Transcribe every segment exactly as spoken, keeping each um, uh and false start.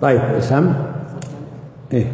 طيب سم إيه؟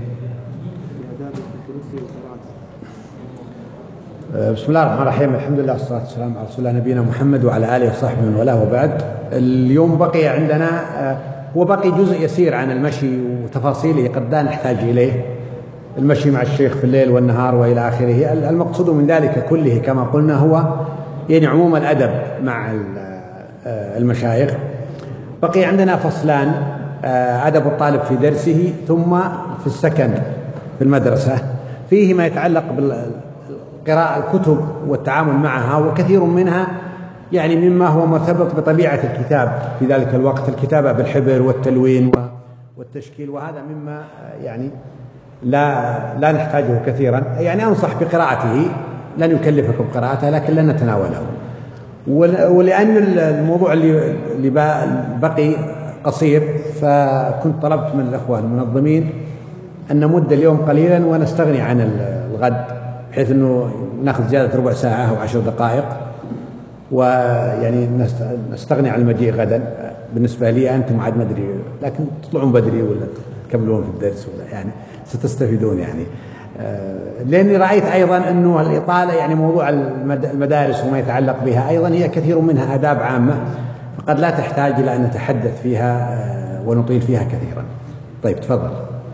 بسم الله الرحمن الرحيم. الحمد لله والصلاة والسلام على رسول الله نبينا محمد وعلى آله وصحبه من والاه وبعد. اليوم بقي عندنا هو بقي جزء يسير عن المشي وتفاصيله قد لا نحتاج إليه، المشي مع الشيخ في الليل والنهار وإلى آخره. المقصود من ذلك كله كما قلنا هو يعني عموم الأدب مع المشايخ. بقي عندنا فصلان: أدب الطالب في درسه، ثم في السكن في المدرسة، فيه ما يتعلق بالقراءة الكتب والتعامل معها، وكثير منها يعني مما هو مرتبط بطبيعة الكتاب في ذلك الوقت، الكتابة بالحبر والتلوين والتشكيل، وهذا مما يعني لا لا نحتاجه كثيرا. يعني أنصح بقراءته، لن يكلفكم قراءته لكن لن نتناوله. ولأن الموضوع اللي بقي قصير، فكنت طلبت من الأخوة المنظمين أن نمد اليوم قليلا ونستغني عن الغد، بحيث أنه نأخذ زيادة ربع ساعة أو عشر دقائق، ويعني نستغني عن المجيء غدا. بالنسبة لي أنتم عاد ما أدري، لكن تطلعون بدري ولا تكملون في الدرس ولا يعني ستستفيدون يعني. لأني رأيت أيضا أنه الإطالة يعني موضوع المدارس وما يتعلق بها أيضا هي كثير منها آداب عامة، فقد لا تحتاج إلى أن نتحدث فيها ونطيل فيها كثيرا. طيب تفضل.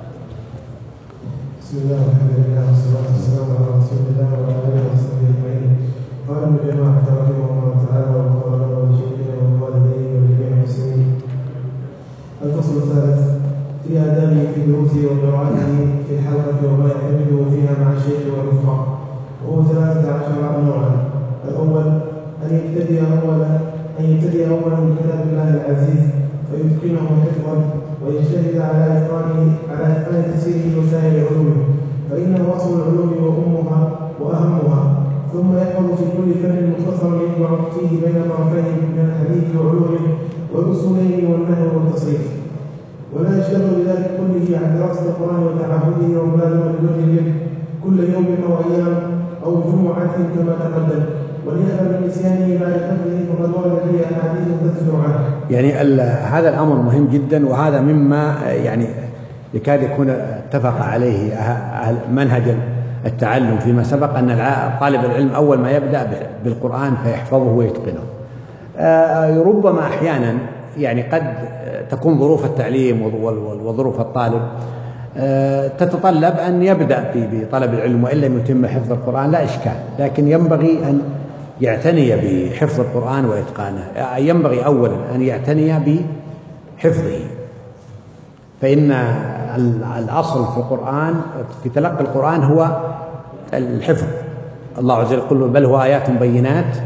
بسم الله والحمد لله والصلاة والسلام على رسول الله وعلى آله وصحبه أجمعين. قال الجماعة رحمه الله تعالى: وقال والشيخين والوالدين والجميع المسلمين. الفصل الثالث في آدابه في دروسه وقراءته في الحلقة وما يعمله فيها مع الشيخ والرفقة، وهو ثلاثة عشر نوعا. الأول أن يبتدئ أولا أن يبتدئ أولا بكتاب الله العزيز فيتقنه حفظا، ويجتهد على إتقانه على إتقان تفسيره وسائر علومه، فإنه أصل العلوم وأمها وأهمها. ثم يحفظ في كل فن مختصرا يجمع فيه بين طرفيه من الحديث وعلومه والأصولين والنحو والتصريف، ولا يشتغل بذلك كله عن دراسة القرآن وتعهده وملازمة الوجه كل يوم أو أيام أو جمعة كما تقدم، وليأمن من نسيانه بعد حفظه فقد ورد فيه أحاديث تزجر عنه. يعني هذا الأمر مهم جدا، وهذا مما يعني يكاد يكون اتفق عليه أهل منهج التعلم فيما سبق، أن طالب العلم أول ما يبدأ بالقرآن فيحفظه ويتقنه. ربما أحيانا يعني قد تكون ظروف التعليم وظروف الطالب تتطلب أن يبدأ بطلب العلم وإن لم يتم حفظ القرآن لا إشكال، لكن ينبغي أن يعتني بحفظ القرآن وإتقانه. ينبغي أولا أن يعتني بحفظه، فإن الأصل في القرآن في تلقي القرآن هو الحفظ. الله عز وجل يقول: بل هو آيات بينات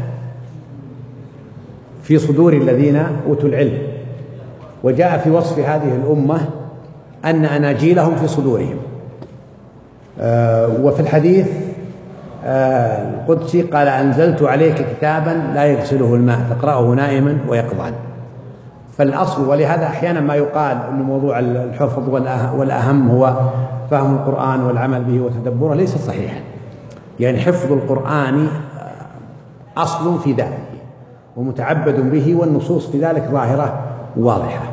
في صدور الذين أوتوا العلم. وجاء في وصف هذه الأمة أن أناجيلهم في صدورهم. آه وفي الحديث آه القدسي قال: أنزلت عليك كتابا لا يغسله الماء تقرأه نائما ويقظان. فالأصل، ولهذا أحيانا ما يقال أن موضوع الحفظ والأهم هو فهم القرآن والعمل به وتدبره، ليس صحيحا. يعني حفظ القرآن أصل في ذاته ومتعبد به، والنصوص في ذلك ظاهرة واضحة.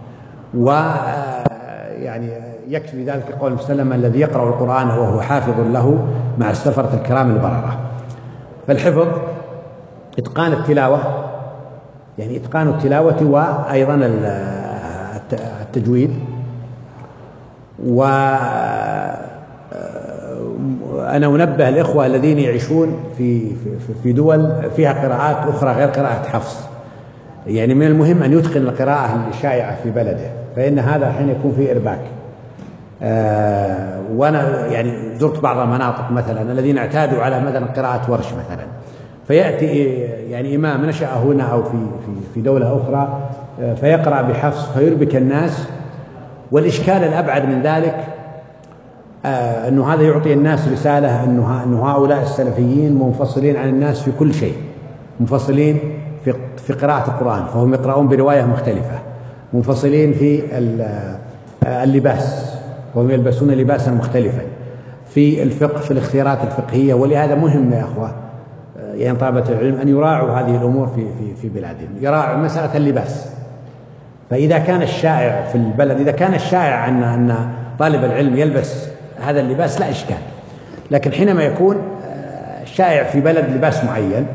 ويعني يكفي ذلك قول المسلم: الذي يقرأ القرآن وهو حافظ له مع السفرة الكرام البررة. فالحفظ إتقان التلاوة، يعني إتقان التلاوة وأيضا التجويد. وأنا أنبه الإخوة الذين يعيشون في في دول فيها قراءات أخرى غير قراءة حفص، يعني من المهم أن يتقن القراءة الشائعة في بلده، فإن هذا حين يكون فيه إرباك. آه وأنا يعني زرت بعض المناطق مثلا الذين اعتادوا على مثلا قراءة ورش مثلا، فيأتي يعني إمام نشأ هنا أو في في في دولة أخرى فيقرأ بحفص فيربك الناس. والإشكال الأبعد من ذلك آه أنه هذا يعطي الناس رسالة أنه أنه هؤلاء السلفيين منفصلين عن الناس في كل شيء، منفصلين في في قراءة القرآن، فهم يقرؤون برواية مختلفة، منفصلين في اللباس وهم يلبسون لباسا مختلفا، في الفقه في الاختيارات الفقهية. ولهذا مهم يا أخوة يعني طلبة العلم أن يراعوا هذه الأمور في في في بلادهم، يراعوا مسألة اللباس. فإذا كان الشائع في البلد، إذا كان الشائع أن أن طالب العلم يلبس هذا اللباس لا إشكال، لكن حينما يكون شائع في بلد لباس معين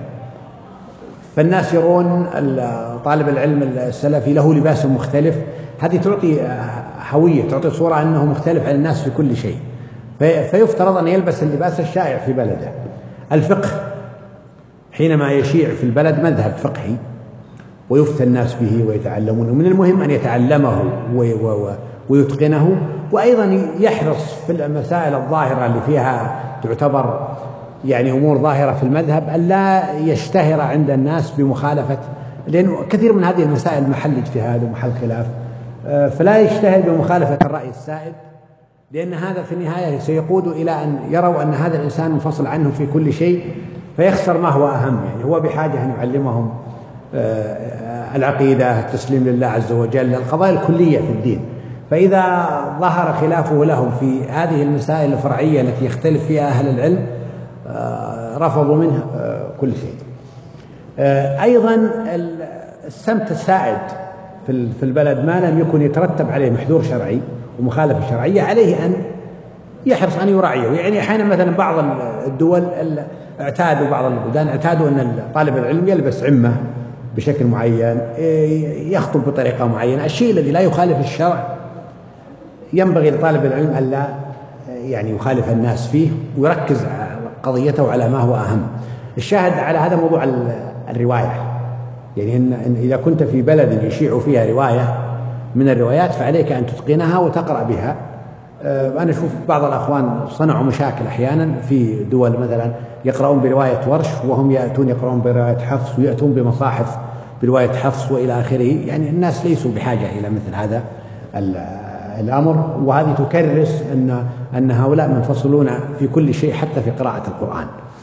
فالناس يرون طالب العلم السلفي له لباس مختلف، هذه تعطي هوية، تعطي صورة أنه مختلف عن الناس في كل شيء، فيفترض أن يلبس اللباس الشائع في بلده. الفقه حينما يشيع في البلد مذهب فقهي ويفتى الناس به ويتعلمون، ومن المهم أن يتعلمه ويتقنه، وأيضا يحرص في المسائل الظاهرة اللي فيها تعتبر يعني أمور ظاهرة في المذهب أن لا يشتهر عند الناس بمخالفة، لأن كثير من هذه المسائل محل اجتهاد ومحل خلاف، فلا يشتهر بمخالفة الرأي السائد، لأن هذا في النهاية سيقود إلى أن يروا أن هذا الإنسان منفصل عنه في كل شيء فيخسر ما هو أهم. يعني هو بحاجة أن يعلمهم العقيدة، التسليم لله عز وجل، القضايا الكلية في الدين. فإذا ظهر خلافه لهم في هذه المسائل الفرعية التي يختلف فيها أهل العلم رفضوا منه كل شيء. أيضا السمت السائد في البلد ما لم يكن يترتب عليه محذور شرعي ومخالفة شرعية عليه أن يحرص أن يراعيه. يعني أحيانا مثلا بعض الدول اعتادوا، بعض البلدان اعتادوا أن طالب العلم يلبس عمة بشكل معين، يخطب بطريقة معينة، الشيء الذي لا يخالف الشرع ينبغي لطالب العلم ألا يعني يخالف الناس فيه ويركز قضيته على ما هو أهم. الشاهد على هذا موضوع الرواية، يعني إن إذا كنت في بلد يشيع فيها رواية من الروايات فعليك أن تتقنها وتقرأ بها. أنا أشوف بعض الأخوان صنعوا مشاكل أحيانا في دول مثلا يقرؤون برواية ورش وهم يأتون يقرؤون برواية حفص ويأتون بمصاحف برواية حفص وإلى آخره. يعني الناس ليسوا بحاجة إلى مثل هذا الأمر، وهذه تكرس أن أن هؤلاء منفصلون في كل شيء حتى في قراءة القرآن.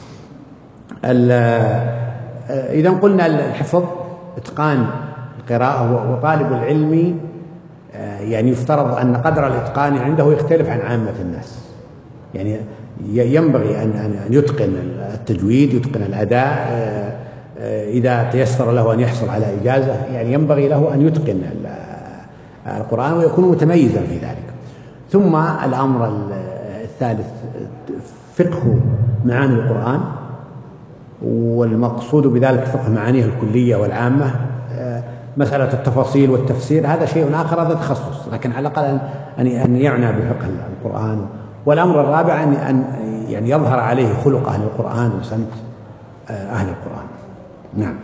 إذا قلنا الحفظ إتقان القراءة، وطالب العلم يعني يفترض أن قدر الإتقان عنده يختلف عن عامة الناس. يعني ينبغي أن يتقن التجويد، يتقن الأداء، إذا تيسر له أن يحصل على إجازة يعني ينبغي له أن يتقن القرآن ويكون متميزا في ذلك. ثم الأمر الثالث فقه معاني القرآن، والمقصود بذلك فقه معانيه الكلية والعامة. مسألة التفاصيل والتفسير هذا شيء آخر، هذا تخصص، لكن على الأقل أن يعنى بفقه القرآن. والأمر الرابع أن يعني يظهر عليه خلق أهل القرآن وسمت أهل القرآن. نعم.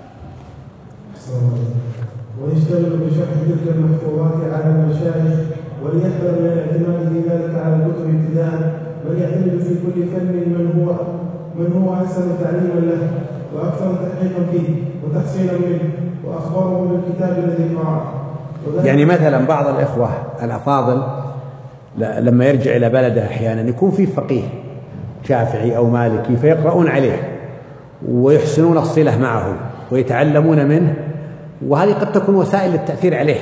ويشتغل بشرح تلك المحفوظات على المشايخ، وليحذر من الاعتماد في ذلك على الكتب ابتداء، بل يعتمد في كل فن من هو من هو أحسن تعليما له وأكثر تحقيقا فيه وتحصيلا منه وأخبره بالكتاب الذي قرأه. يعني مثلا بعض الإخوة الأفاضل لما يرجع إلى بلده أحيانا يكون فيه فقيه شافعي أو مالكي فيقرؤون عليه ويحسنون الصلة معه ويتعلمون منه، وهذه قد تكون وسائل للتأثير عليه.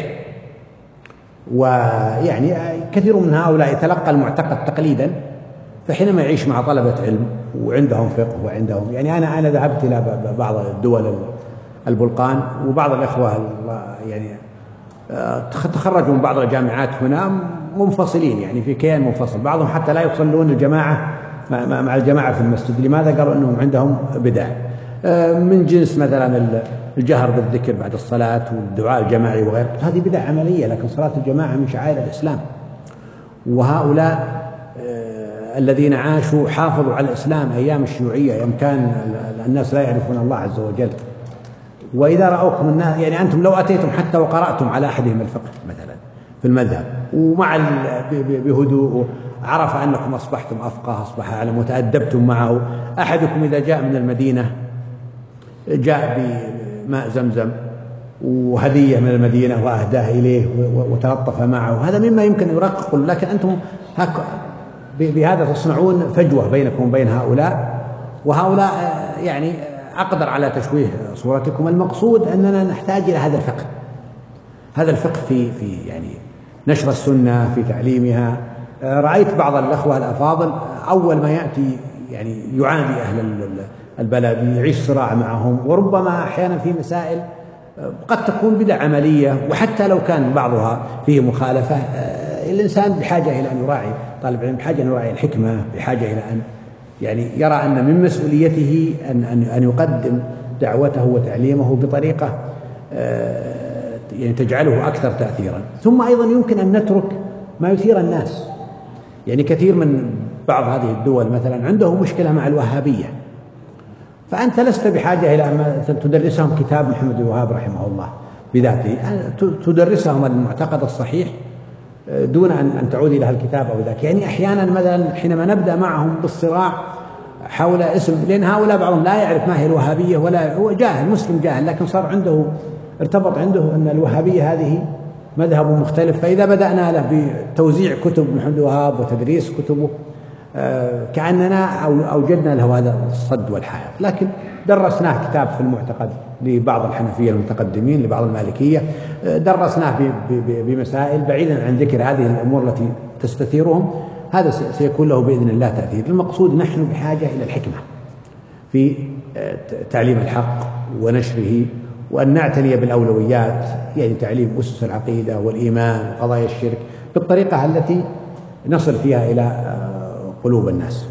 ويعني كثير من هؤلاء يتلقى المعتقد تقليدا، فحينما يعيش مع طلبة علم وعندهم فقه وعندهم يعني أنا أنا ذهبت إلى بعض الدول البلقان، وبعض الإخوة يعني تخرجوا من بعض الجامعات هنا منفصلين، يعني في كيان منفصل، بعضهم حتى لا يصلون الجماعة مع الجماعة في المسجد. لماذا؟ قالوا أنهم عندهم بدع من جنس مثلا الجهر بالذكر بعد الصلاة والدعاء الجماعي وغيره، هذه بدع عملية، لكن صلاة الجماعة من شعائر الإسلام. وهؤلاء الذين عاشوا حافظوا على الإسلام أيام الشيوعية، أيام كان الناس لا يعرفون الله عز وجل. وإذا رأوكم الناس يعني أنتم لو أتيتم حتى وقرأتم على أحدهم الفقه مثلا في المذهب ومع بهدوء عرف أنكم أصبحتم أفقه، أصبح أعلم، وتأدبتم معه. أحدكم إذا جاء من المدينة جاء بماء زمزم وهدية من المدينة وأهداه إليه وتلطف معه، هذا مما يمكن يرقق، لكن أنتم بهذا تصنعون فجوة بينكم وبين هؤلاء، وهؤلاء يعني أقدر على تشويه صورتكم. المقصود أننا نحتاج إلى هذا الفقه، هذا الفقه في في يعني نشر السنة، في تعليمها. رأيت بعض الأخوة الأفاضل أول ما يأتي يعني يعادي أهل البلد، يعيش صراع معهم، وربما أحيانا في مسائل قد تكون بدع عملية، وحتى لو كان بعضها فيه مخالفة الإنسان بحاجة إلى أن يراعي، طالب العلم بحاجة أن يراعي الحكمة، بحاجة إلى أن يعني يرى أن من مسؤوليته أن أن أن يقدم دعوته وتعليمه بطريقة يعني تجعله أكثر تأثيرا. ثم أيضا يمكن أن نترك ما يثير الناس، يعني كثير من بعض هذه الدول مثلا عنده مشكلة مع الوهابية، فأنت لست بحاجة إلى أن تدرسهم كتاب محمد الوهاب رحمه الله بذاته، تدرسهم المعتقد الصحيح دون أن تعود إلى الكتاب أو ذاك. يعني أحيانا مثلا حينما نبدأ معهم بالصراع حول اسم، لأن هؤلاء بعضهم لا يعرف ما هي الوهابية، ولا هو جاهل، مسلم جاهل، لكن صار عنده ارتبط عنده أن الوهابية هذه مذهب مختلف. فإذا بدأنا له بتوزيع كتب محمد الوهاب وتدريس كتبه كأننا أوجدنا له هذا الصد والحائط. لكن درسناه كتاب في المعتقد لبعض الحنفية المتقدمين، لبعض المالكية، درسناه بمسائل بعيدا عن ذكر هذه الأمور التي تستثيرهم، هذا سيكون له بإذن الله تأثير. المقصود نحن بحاجة إلى الحكمة في تعليم الحق ونشره، وأن نعتني بالأولويات، يعني تعليم أسس العقيدة والإيمان وقضايا الشرك بالطريقة التي نصل فيها إلى قلوب الناس.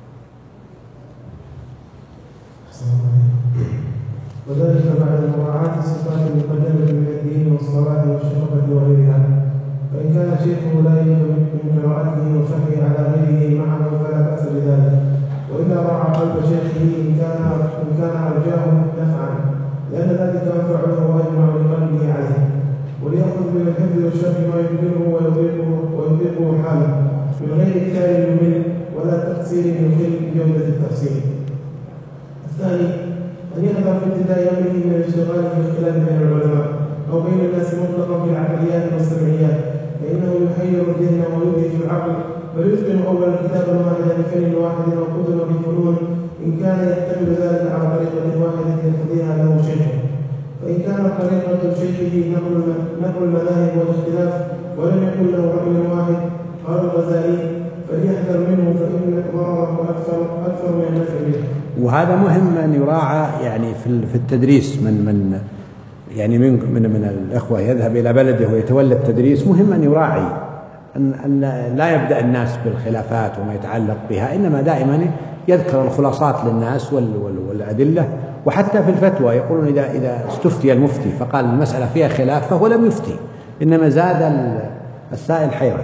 وذلك بعد مراعاة الصفات المقدمة من الدين والصلاة والشرفة وغيرها، فإن كان شيخه لا يمكن من قراءته وشرحه على غيره معه فلا بأس بذلك، وإذا راعى قلب شيخه إن كان إن كان أرجاه نفعا، لأن ذلك أنفع له وأجمع لقلبه عليه، وليأخذ من الحفظ والشرح ما يجبره ويضيقه ويضيقه حاله من غير إكثار يمل ولا تقصير يخل بجودة التفسير. الثاني أن يحذر في ابتداء أمره من الاشتغال في الاختلاف بين العلماء أو بين الناس مطلقا في العقليات والسمعيات، فإنه يحير الذهن ويدهش العقل، فيتقن أول كتابا واحدا بفن واحد أو كتب بفنون إن كان يحتمل ذلك على طريقة واحدة يقتضيها له شيخه. فإن كانت طريقة شيخه نقل المذاهب والاختلاف ولم يكن له رجل واحد قال الغزالي فليحذر منه فإن ضرره أكثر أكثر من النفع به. وهذا مهم أن يراعى يعني في التدريس، من من يعني من من من الإخوة يذهب إلى بلده ويتولى التدريس، مهم أن يراعي أن أن لا يبدأ الناس بالخلافات وما يتعلق بها، إنما دائما يذكر الخلاصات للناس والأدلة. وحتى في الفتوى يقولون إذا إذا استفتي المفتي فقال المسألة فيها خلاف فهو لم يفتي، إنما زاد السائل حيرة.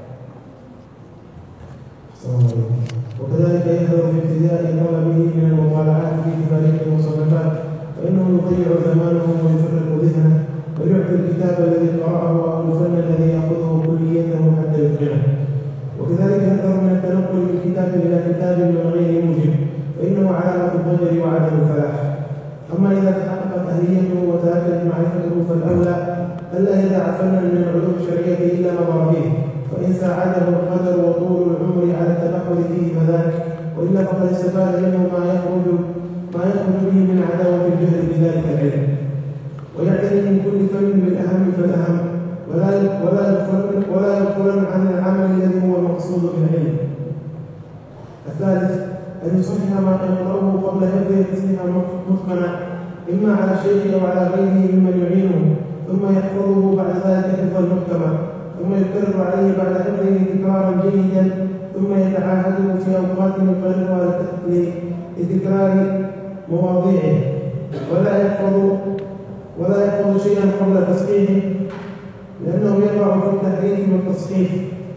وكذلك يحذر في ابتداء طلبه من المطالعات في تفاريق المصنفات، فإنه يضيع زمانه ويفرق ذهنه، ويعطي الكتاب الذي قرأه أو الفن الذي يأخذه كليته حتى يتقنه. وكذلك يحذر من التنقل من كتاب إلى كتاب من غير موجب، فإنه علامة الضجر وعدم الفلاح. أما إذا تحققت أهليته وتأكدت معرفته فالأولى ألا يدع فنا من العلوم الشرعية إلا نظر فيه، فإن ساعده القدر وطول العمر على التبحر فيه فذاك، وإلا فقد استفاد منه ما يخرج ما يخرج به من عداوة الجهل بذلك العلم. ويعتني من كل فن بالأهم فالأهم، ولا ولا يغفلن ولا يغفلن عن العمل الذي هو المقصود بالعلم. الثالث أن يصحح ما يقرأه قبل حفظه تصحيحا متقنا، إما على الشيخ أو على غيره ممن يعينه، ثم يحفظه بعد ذلك حفظا محكما، ثم يكرر عليه بعد حفظه تكرارا جيدا، ثم يتعاهده في أوقات يقررها لتكرار مواضيعه، ولا يحفظ ولا يحفظ شيئا قبل تصحيحه، لأنه يقع في التحريف والتصحيح.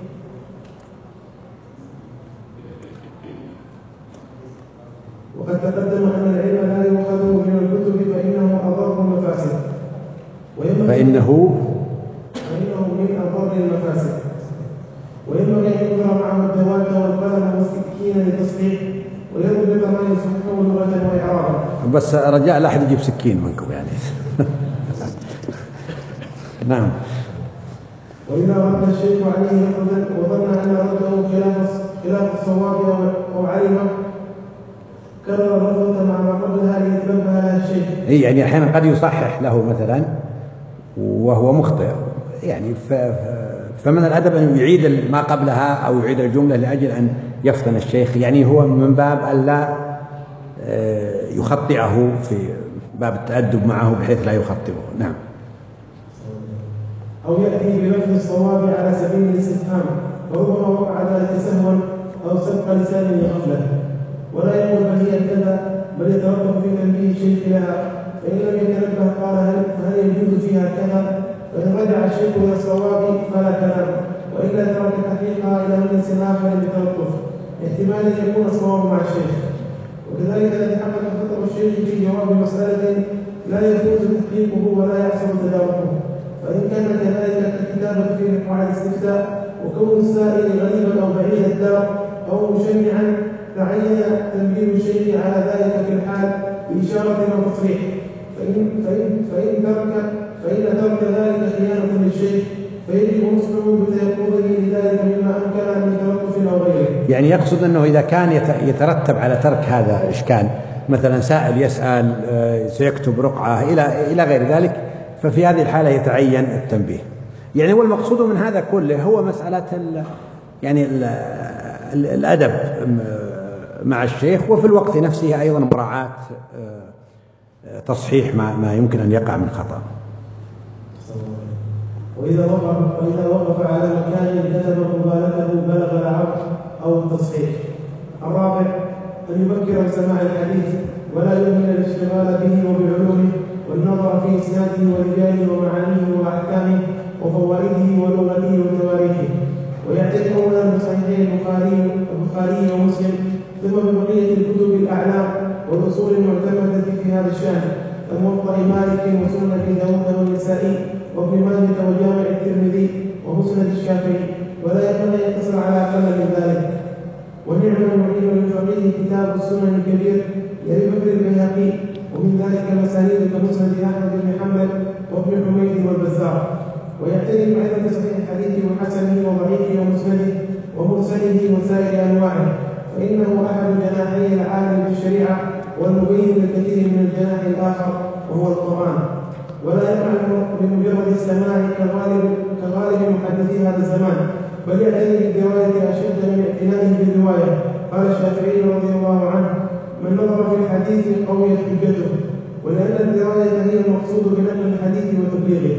وقد تقدم أن العلم لا يؤخذ من الكتب فإنه أضر المفاسد، فإنه فإنه من أضر المفاسد، وينبغي أن يقرأ معه الدوات والقلم والسكين للتصحيح، ويضبط ما يصححه لغة وإعرابا. بس رجاء لا أحد يجيب سكين منكم يعني. نعم. وإذا رد الشيخ عليه ردا وظن أن رده خلاف خلاف الصواب أو علمه كرر الرده مع ما قبلها ليتنبه لها الشيخ. إيه يعني أحيانا قد يصحح له مثلا وهو مخطئ، يعني فمن الأدب أن يعيد ما قبلها أو يعيد الجملة لأجل أن يفطن الشيخ، يعني هو من باب ألا يخطئه في باب التأدب معه بحيث لا يخطئه. نعم. أو يأتي بلفظ الصواب على سبيل الاستفهام، وربما وقع ذلك سهوا أو سبق لسان لغفلة، ولا يقول بل هي كذا، بل يترقب في تنبيه الشيخ لها، فإن لم يتنبه قال هل, هل يجوز فيها كذا، فإن رجع الشيخ إلى الصواب فلا كلام، وإلا ترك تحقيقها إلى مجلس آخر بتلطف، احتمال أن يكون الصواب مع الشيخ. وكذلك إذا تحقق خطأ الشيخ في جواب مسألة لا يجوز تحقيقه ولا يحصل تداركه، فإن كان كذلك ككتابة في قواعد الاستفتاء، وكون السائل غريبا أو بعيد الدار أو مشنعا، تعين تنبيه الشيخ على ذلك في الحال بإشارة أو تصريح، فإن, فإن, فإن ترك فإن ترك ذلك خيانة للشيخ، فيجب نصحه بتيقظه لذلك مما أمكن من تلطف أو غيره. يعني يقصد أنه إذا كان يترتب على ترك هذا إشكال، مثلا سائل يسأل سيكتب رقعة إلى إلى غير ذلك، ففي هذه الحالة يتعين التنبيه. يعني والمقصود من هذا كله هو مسألة ال يعني ال ال الأدب مع الشيخ، وفي الوقت نفسه أيضا مراعاة تصحيح ما, ما يمكن أن يقع من خطأ. وإذا وقف وإذا وقف على مكان كتب مبالغته بلغ العرض أو التصحيح. الرابع أن يبكر بسماع الحديث ولا يهمل الاشتغال به وبعلومه والنظر في إسناده ورجاله ومعانيه وأحكامه وفوائده ولغته وتواريخه، ويعتني أولا بصحيحي البخاري البخاري ومسلم، ثم ببقية الكتب الأعلام والأصول المعتمدة في هذا الشأن كموطأ مالك وسنن أبي داود والنسائي وابن ماجه وجامع الترمذي ومسند الشافعي، ولا يكون يقتصر على أقل من ذلك. ونعم المعين للفقيه كتاب السنن الكبير لأبي بكر البيهقي، ومن ذلك مسانيد كمسند أحمد بن حنبل وابن حميد والبزار. ويعتني بمعرفة صحيح الحديث وحسنه وضعيفه ومسنده ومرسله وسائر أنواعه، فإنه أحد جناحي العالم بالشريعة والمبين للكثير من الجناح الآخر وهو القرآن. ولا يفعل بمجرد السماع كغالب كغالب محدثي هذا الزمان، بل يعتني بالرواية أشد من اعتنائه بالرواية. قال الشافعي رضي الله عنه: من نظر في الحديث قويت حجته، ولأن الرواية هي المقصود بنقل الحديث وتبليغه.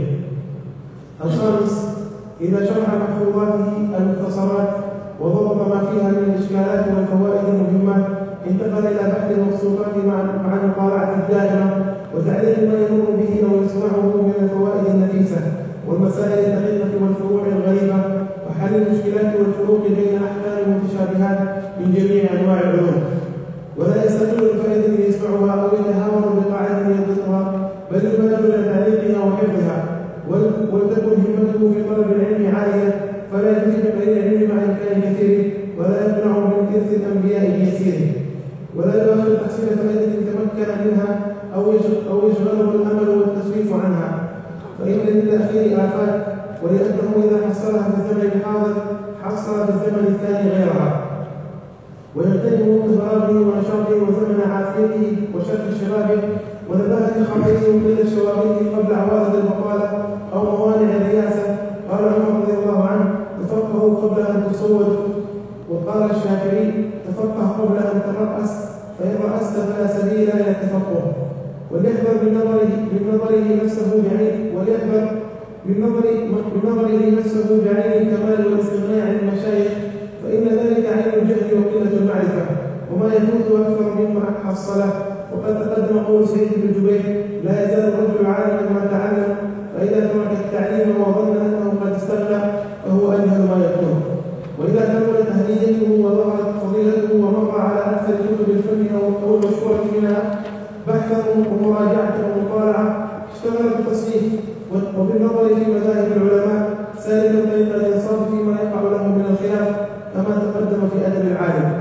الخامس إذا شرح محفوظاته المختصرات وضبط ما فيها من الإشكالات والفوائد المهمات، انتقل إلى بحث المقصودات مع المطالعة الدائمة وتعليق ما يمر به أو يسمعه من الفوائد النفيسة والمسائل الدقيقة والفروع الغريبة، وحل المشكلات والفروق بين أحكام المتشابهات من جميع أنواع العلوم. ولا يستقل الفائدة التي يسمعها أو يتهاون بقاعدة يضبطها، بل يبادر إلى تعليقها وحفظها، ولتكن همته في طلب العلم عالية، فلا يكتفي بالعلم مع إمكان كثير، ولا يمنع من إرث الأنبياء بيسيره، ولا يدخل تحصيل فائدة تمكن منها أو يشغله الأمل والتسويف عنها، فإن للتأخير آفات، ولأنه إذا حصلها في الزمن الحاضر حصل في الزمن الثاني غيرها. ويغتنم وقت فراغه ونشاطه وزمن عافيته وشرح شبابه ونباهة خطيه وقيل شواغله قبل عوارض البطالة أو موانع الرياسة. قال عمر رضي الله عنه: تفقهوا قبل أن تصودوا. وقال الشافعي: تفقه قبل أن ترأس، فإن رأست فلا سبيل إلى التفقه. وليحذر من نظره من نظره نفسه بعين وليحذر من نظره نفسه بعين الكمال والاستغناء عن المشايخ، فإن ذلك عين الجهل وقلة المعرفة، وما يفوت أكثر مما حصله. وقد تقدم قول سيد بن جبير: لا يزال الرجل عالما ما تعلم، فإذا ترك التعليم وظن أنه قد استغنى فهو أجهل ما يكون. وإذا كملت أهليته وظهرت فضيلته ومر على أكثر كتب الفن أو المشهورة منها بحثا ومراجعة ومطالعة، اشتغل بالتصنيف وبالنظر في مذاهب العلماء، سالكا طريق الإنصاف فيما يقع له من الخلاف كما تقدم في أدب العالم.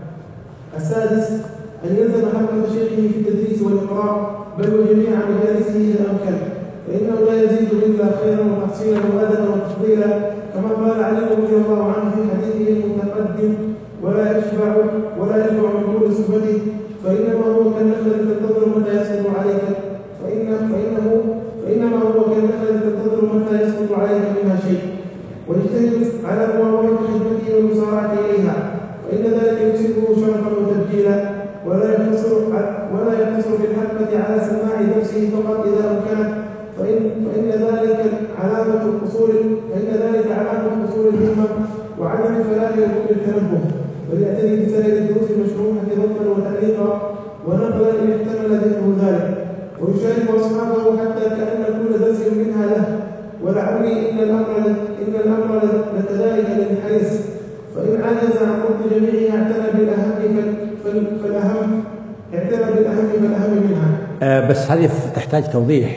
السادس أن يلزم حفظ شيخه في التدريس والإقراء، بل وجميع مجالسه إذا أمكن، فإنه لا يزيد إلا خيرا وتحصيلا وأدبا وتفضيلا، كما قال علي رضي الله عنه في حديثه المتقدم: ولا يشبع ولا يشبع من طول صحبته، فإنما هو كالنخلة تنتظر متى يسقط عليك فإن فإنه فإنما هو كالنخلة تنتظر متى يسقط عليك منها شيء، واجتهد على مواظبة خدمته والمسارعة إليها، فإن ذلك يكسبه شرفا وتبجيلا، ولا يقتصر ولا يقتصر في الحلقة على سماع درسه فقط إذا أمكن، فإن فإن ذلك علامة القصور فإن ذلك علامة قصور الهمة وعدم الفلاح وكل التنبه، وليعتني بسائر الدروس المشروحة ضبطا وتعليقا ونقلا إن احتمل ذكره ذلك، ويشارك أصحابه حتى كأن كل درس منها له. ولعلي إن الأمر إن الأمر لكذلك للحريص، فإن عجز عن رد جميعها اعتنى بالأهم فالأهم اعتنى بالأهم فالأهم منها. آه بس هذه تحتاج توضيح.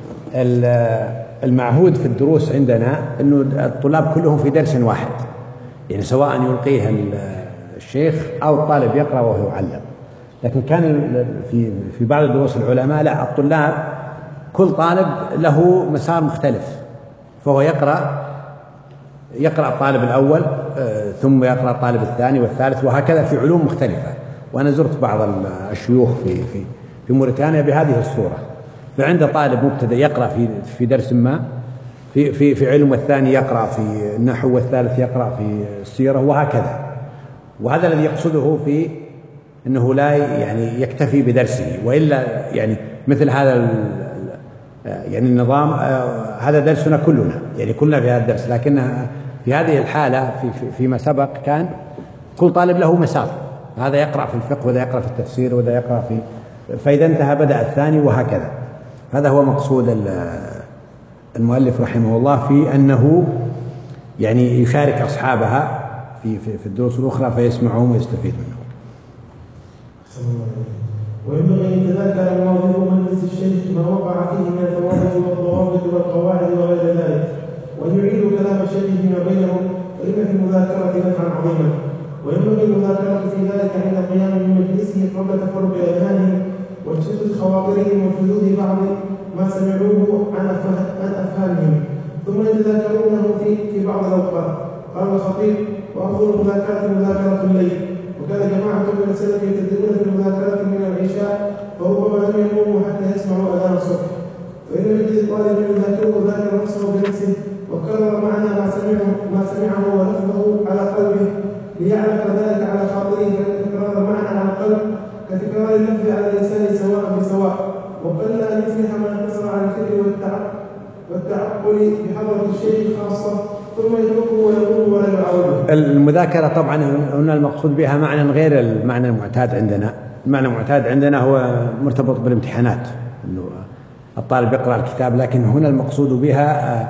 المعهود في الدروس عندنا أنه الطلاب كلهم في درس واحد، يعني سواء يلقيه الشيخ أو الطالب يقرأ وهو يعلم. لكن كان في في بعض دروس العلماء لا، الطلاب كل طالب له مسار مختلف، فهو يقرأ يقرأ الطالب الأول ثم يقرأ الطالب الثاني والثالث وهكذا في علوم مختلفة. وأنا زرت بعض الشيوخ في في في موريتانيا بهذه الصورة، فعند طالب مبتدئ يقرأ في في درس ما في في في علم، والثاني يقرأ في النحو، والثالث يقرأ في السيرة وهكذا. وهذا الذي يقصده في أنه لا يعني يكتفي بدرسه، وإلا يعني مثل هذا يعني النظام هذا درسنا كلنا، يعني كلنا في هذا الدرس، لكن في هذه الحالة في فيما سبق كان كل طالب له مسار، هذا يقرأ في الفقه وذا يقرأ في التفسير وذا يقرأ في، فإذا انتهى بدأ الثاني وهكذا. هذا هو مقصود المؤلف رحمه الله في أنه يعني يشارك أصحابها في في الدروس الأخرى فيسمعهم ويستفيد منهم. وينبغي أن يتذكر الموضوع مجلس الشيخ ما وقع فيه من الفوائد والضوابط والقواعد وغير ذلك، وأن يعيدوا كلام الشيخ فيما بينهم، فإن في المذاكرة نفعا عظيما. وينبغي المذاكرة في ذلك عند قيام من مجلسه قبل تفرق أذهانهم وتشتت خواطرهم وحدود بعض ما سمعوه عن أفهامهم، ثم يتذاكرونه في في بعض الأوقات. قال الخطيب: وأفضل المذاكرة مذاكرة الليل. وكان جماعة من السلف يبتدئون في المذاكرة من العشاء، فربما لم يناموا حتى يسمعوا أذان الصبح، فإن يجد الطالب يذاكره ذاكر نفسه بنفسه وكرر معنا ما سمعه ما سمعه ولفظه على قلبه ليعلق ذلك على خاطره، كتكرار معنى على القلب كتكرار اللفظ على اللسان سواء بسواء، وقل أن يفلح من اقتصر على الفكر والتعقل بحضرة الشيخ خاصة ثم يتركه ويقوم ولا يعاوده. المذاكرة طبعا هنا المقصود بها معنى غير المعنى المعتاد عندنا. المعنى المعتاد عندنا هو مرتبط بالامتحانات، انه الطالب يقرأ الكتاب، لكن هنا المقصود بها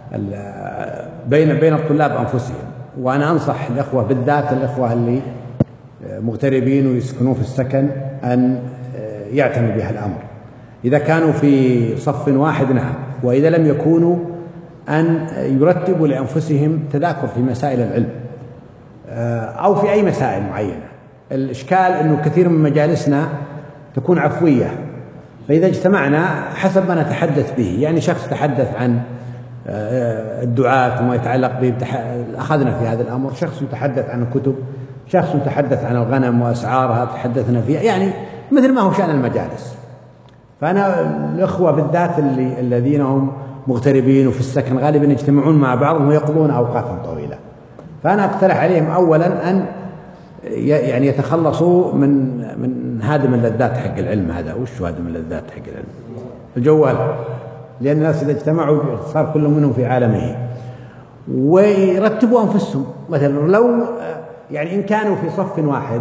بين بين الطلاب انفسهم. وانا انصح الاخوة بالذات الاخوة اللي مغتربين ويسكنون في السكن ان يعتنوا بها الامر. اذا كانوا في صف واحد نعم، واذا لم يكونوا أن يرتبوا لأنفسهم تذاكر في مسائل العلم أو في أي مسائل معينة. الإشكال أنه كثير من مجالسنا تكون عفوية، فإذا اجتمعنا حسب ما نتحدث به، يعني شخص تحدث عن الدعاة وما يتعلق به أخذنا في هذا الأمر، شخص يتحدث عن الكتب، شخص يتحدث عن الغنم وأسعارها تحدثنا فيها، يعني مثل ما هو شأن المجالس. فأنا الأخوة بالذات اللي الذين هم مغتربين وفي السكن غالبا يجتمعون مع بعضهم ويقضون أوقاتا طويلة، فأنا أقترح عليهم أولا أن يعني يتخلصوا من من هادم اللذات حق العلم. هذا وش هادم اللذات حق العلم؟ الجوال، لأن الناس إذا اجتمعوا صار كل منهم في عالمه. ويرتبوا أنفسهم، مثلا لو يعني إن كانوا في صف واحد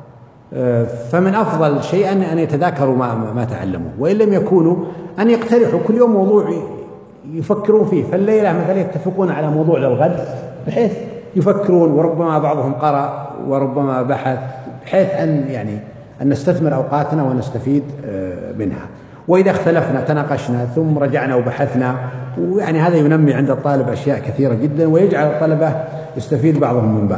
فمن أفضل شيء أن يتذاكروا ما ما تعلموا، وإن لم يكونوا أن يقترحوا كل يوم موضوع يفكرون فيه. فالليلة مثلا يتفقون على موضوع للغد بحيث يفكرون، وربما بعضهم قرأ وربما بحث، بحيث أن يعني أن نستثمر أوقاتنا ونستفيد منها. وإذا اختلفنا تناقشنا ثم رجعنا وبحثنا، ويعني هذا ينمي عند الطالب أشياء كثيرة جدا ويجعل الطلبة يستفيد بعضهم من بعض.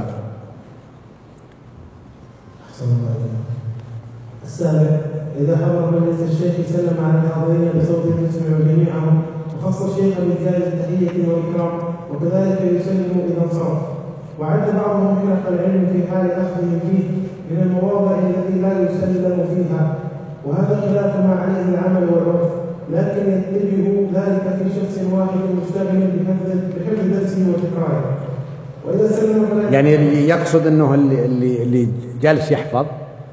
السابع: إذا حضر مجلس الشيخ سلم على الحاضرين بصوت يسمع جميعهم، وخص الشيخ بزيادة التحية والإكرام، وكذلك يسلم إذا انصرف. وعد بعضهم حلق العلم في حال أخذهم فيه من المواضع التي لا يسلم فيها، وهذا خلاف ما عليه العمل والعرف، لكن يتجه ذلك في شخص واحد مشتغل بحفظ درسه وتكراره. وإذا سلم يعني اللي يقصد أنه اللي, اللي, اللي جالس يحفظ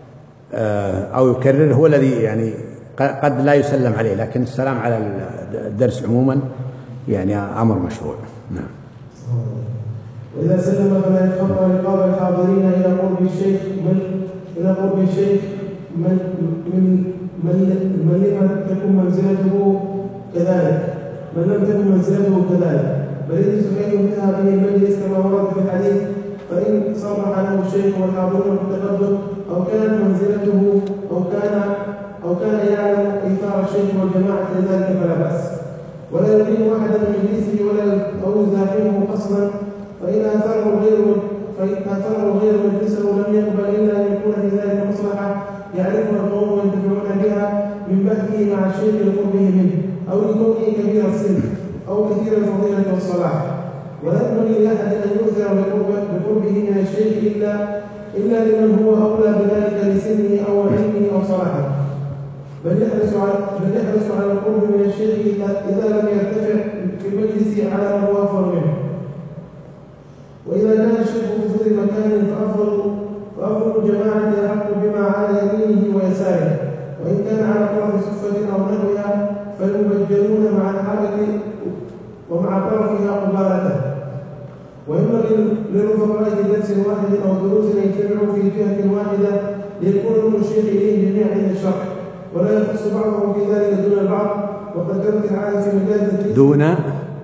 أو يكرر هو الذي يعني قد لا يسلم عليه، لكن السلام على الدرس عموما يعني أمر مشروع. نعم. وإذا سلم فلا يتخطى رقاب الحاضرين إلى قرب الشيخ من إلى قرب الشيخ من من من من لم تكن منزلته كذلك من لم تكن منزلته كذلك بل يجلس حيث انتهى به المجلس كما ورد في الحديث، فإن صرح له الشيخ والحاضرون بالتقدم أو كانت منزلته أو كان أو كان يعلم إيثار الشيخ والجماعة لذلك فلا بأس، ولا يقيم أحدا من مجلسه ولا أو يزاحمه قصدا، فإن آثره غير فإن آثره غير مجلسه لم يقبل إلا أن يكون في ذلك مصلحة يعرفها القوم وينتفعون بها من بحثه مع الشيخ لقربه منه أو لكونه كبير السن أو كثير الفضيلة والصلاح، ولا ينبغي لأحد أن يؤثر بقربه من الشيخ إلا إلا لمن هو أولى بذلك لسنه أو علمه أو صلاحه، بل يحرص على بل يحرص على القرب من الشيخ إذا لم يرتفع في المجلس على من هو أفضل منه. وإذا كان الشيخ في ذي مكان فأفضل فأفضل الجماعة أحق بما على يمينه ويساره، وإن كان على طرف صفة أو نحوها فالمبجلون مع الحائط ومع طرفها قبالته. وينبغي للرفقاء في درس واحد أو دروس يجتمعوا في جهة واحدة ليكون الشيخ إليه جميعا عند الشرح، ولا يخص بعضهم في ذلك دون البعض، وقد جرت العادة في مجال التدريس دون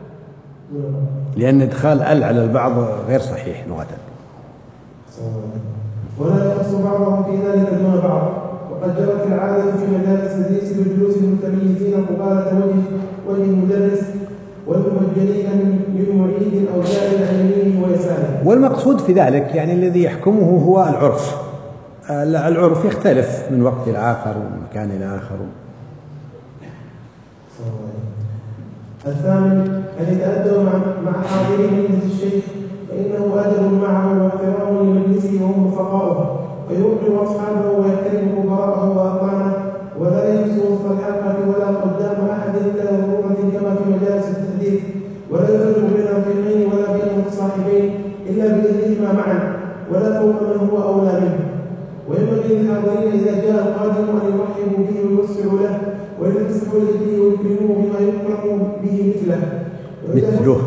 لأن إدخال ال على البعض غير صحيح لغة. ولا يخص بعضهم في ذلك دون بعض، وقد جرت العادة في مجال التدريس بجلوس المتميزين قبالة وجه وجه المدرس والمبجلين من معيد أو جاهل عن يمينه ويساره. والمقصود في ذلك يعني الذي يحكمه هو العرف. العرف يختلف من وقت إلى آخر ومن مكان إلى آخر. الثامن أن يتأدب مع مع حاضري مجلس الشيخ، فإنه أدب معه واحترام لمجلسه وهم رفقاؤه، فيوقر أصحابه ويحترم كبراءه وأقرانه، ولا يجلس وسط الحلقة ولا قدام أحد إلا ضرورة كما في مجالس التحديث، ولا يفرق بين رفيقين ولا بين متصاحبين إلا بإذنهما معا، ولا فوق من هو أولى منه. وينبغي للحاضرين إذا جاء القادم أن يرحبوا به ويوسعوا له ويتفسحوا إليه ويكرموه بما يكرم به مثله مثله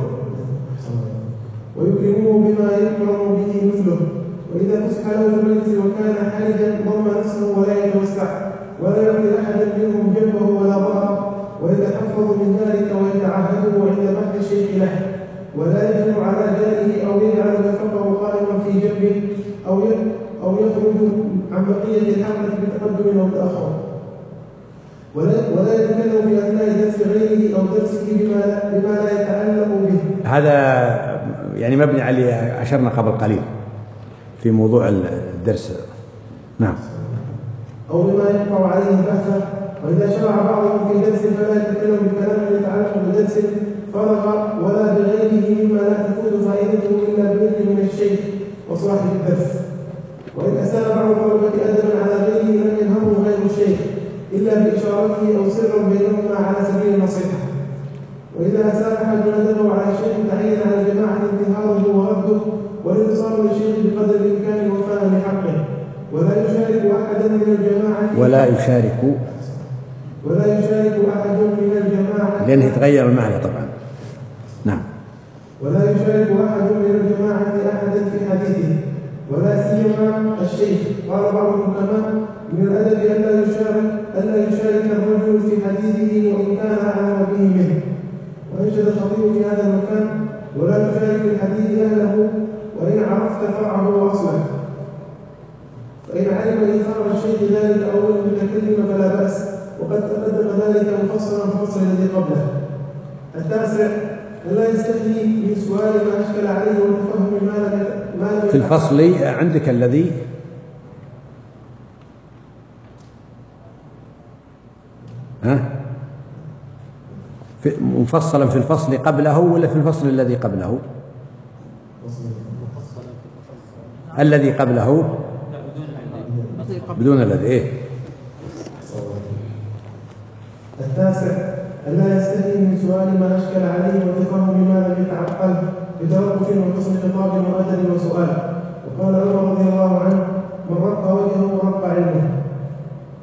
ويكرموه بما يكرم به مثله وإذا فسح له في المجلس وكان حرجا ضم نفسه ولا يتوسع ولا يعطي أحدا منهم جنبه ولا ظهره، ويتحفظ من ذلك ويتعهده عند بحث الشيخ له، ولا يجب على جاره أو يجعل فقه قائما في جنبه أو أو يخرج عن بقية الحلقة بتقدم أو تأخر، ولا ولا يتكلم في أثناء درس غيره أو درسه بما بما لا يتعلق به. هذا يعني مبني عليه أشرنا قبل قليل في موضوع الدرس. نعم. أو بما يقطع عليه بحثه، وإذا شرع بعضهم في درس فلا يتكلم بكلام يتعلق بدرس فرغ ولا بغيره مما لا تفوت فائدته إلا بإذن من الشيخ وصاحب الدرس. وإن أساء بعض الطلبة أدبا على غيره لم ينهره غير الشيخ إلا بإشارته أو سرا بينهما على سبيل النصيحة. وإذا أساء أحد أدبه على الشيخ تعين على الجماعة انتهاره ورده والاتصال بالشيخ بقدر الإمكان وفاء لحقه، ولا يشارك أحدا من الجماعة ولا يشارك ولا يشارك أحد من الجماعة لأنه يتغير المعنى طبعا. نعم. ولا يشارك أحد من الجماعة أحدا في حديثه ولا سيما الشيخ. قال بعض الحكماء من الأدب ألا يشارك ألا يشارك الرجل في حديثه وإن كان أعلم به منه. وأنشد الخطيب في هذا المكان ولا تشارك الحديث أهله وإن عرفت فرعه وأصله، فإن علم إيثار الشيخ ذلك أو المتكلم فلا بأس، وقد تقدم ذلك مفصلا في الفصل الذي قبله. التاسع ألا يستحيي من سؤال ما أشكل عليه وتفهم ما لم ما في الفصل عندك الذي ها في مفصلا في الفصل قبله ولا في الفصل الذي قبله؟ الذي قبله بدون الذي. ايه التاسع ألا يستحي من سؤال ما أشكل عليه وتفهم ما لم يتعقل بتوقف وحسن خطاب وأدب وسؤال. وقال عمر رضي الله عنه من رق وجهه رق علمه.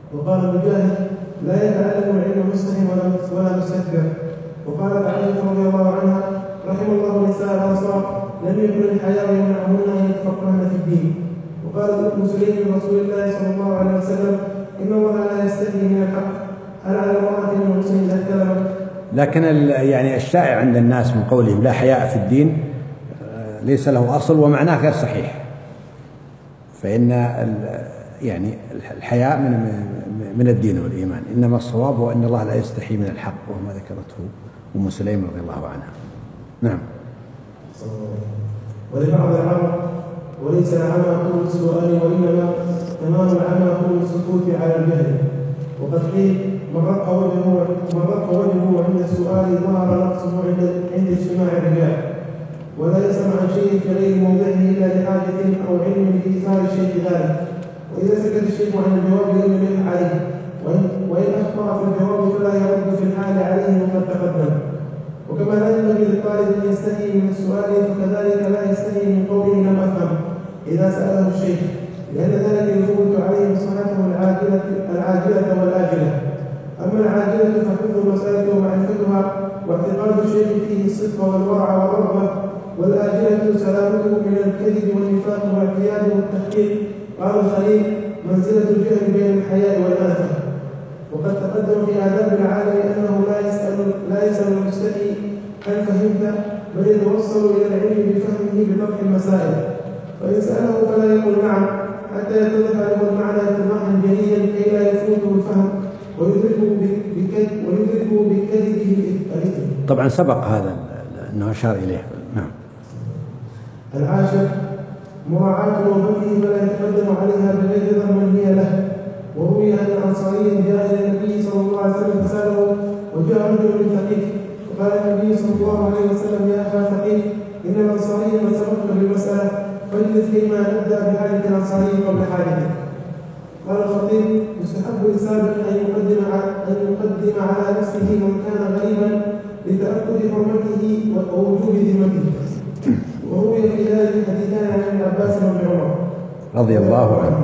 وقال مجاهد: لا يتعلم العلم مستحي ولا ولا مستكبر. وقالت عائشة رضي الله عنها: رحم الله نساء الأنصار لم يكن الحياء يمنعهن أن يتفقهن في الدين. وقال ابن سليم رسول الله صلى الله عليه وسلم: إن الله لا يستحي من الحق، هل على امرأة من مسلم إذا كلمت؟ لكن يعني الشائع عند الناس من قولهم لا حياء في الدين ليس له أصل ومعناه غير صحيح. فإن يعني الحياء من من الدين والإيمان، إنما الصواب هو أن الله لا يستحي من الحق، وما ذكرته أم سليم رضي الله عنها. نعم. ولبعض العرب: وليس العمى طول السؤال، وإنما تمام العمى طول السكوت على الجهل. وقد قيل: من رق وجهه من رق وجهه عند السؤال ظهر نقصه عند عند اجتماع الرجال، ولا يسمع عن شيء في غير موضعه الا لحاجه او علم بايثار الشيخ ذلك. واذا سكت الشيخ عن الجواب لم يلح عليه، وان, وإن اخطا في الجواب فلا يرد في الحال عليه وقد تقدم. وكما لا ينبغي للطالب ان يستحي من السؤال، فكذلك لا يستحي من قوله لم افهم اذا ساله الشيخ، لان ذلك يفوت عليه مصلحته العاجله العاجله والاجله. أما العاجلة فحفظ المسائل ومعرفتها واعتقاد الشيخ فيه الصدق والورع والرغبة، والآجلة سلامته من الكذب والنفاق والاعتياد والتحقيق. قال الخليل: منزلة الجهل بين الحياء والآفة. وقد تقدم في آداب العالم أنه لا يسأل لا يسأل المستحي هل فهمت، بل يتوصل إلى العلم بفهمه بطرح المسائل، فإن سأله فلا يقول نعم حتى يتضح له المعنى اتضاحا جليا كي لا يفوته الفهم ويدركه بكذبه الإثم. طبعا سبق هذا أنه أشار إليه. نعم. العاشر: مراعاة نوبته فلا يتقدم عليها بغير ذنب هي له. وروي أن أنصاريا جاء إلى النبي صلى الله عليه وسلم فسأله، وجاء رجل من ثقيف فقال النبي صلى الله عليه وسلم: يا أخا ثقيف، إن الأنصاري من سبقك بالمسألة، فاجلس كيما نبدأ بحاجة الأنصاري قبل حاجته. قال الخطيب: يستحب للسابق أن يقدم أن يقدم على نفسه من كان غريبا لتأكد حرمته ووجوب ذمته. وروي في ذلك حديثان عن ابن عباس وابن عمر رضي الله عنه.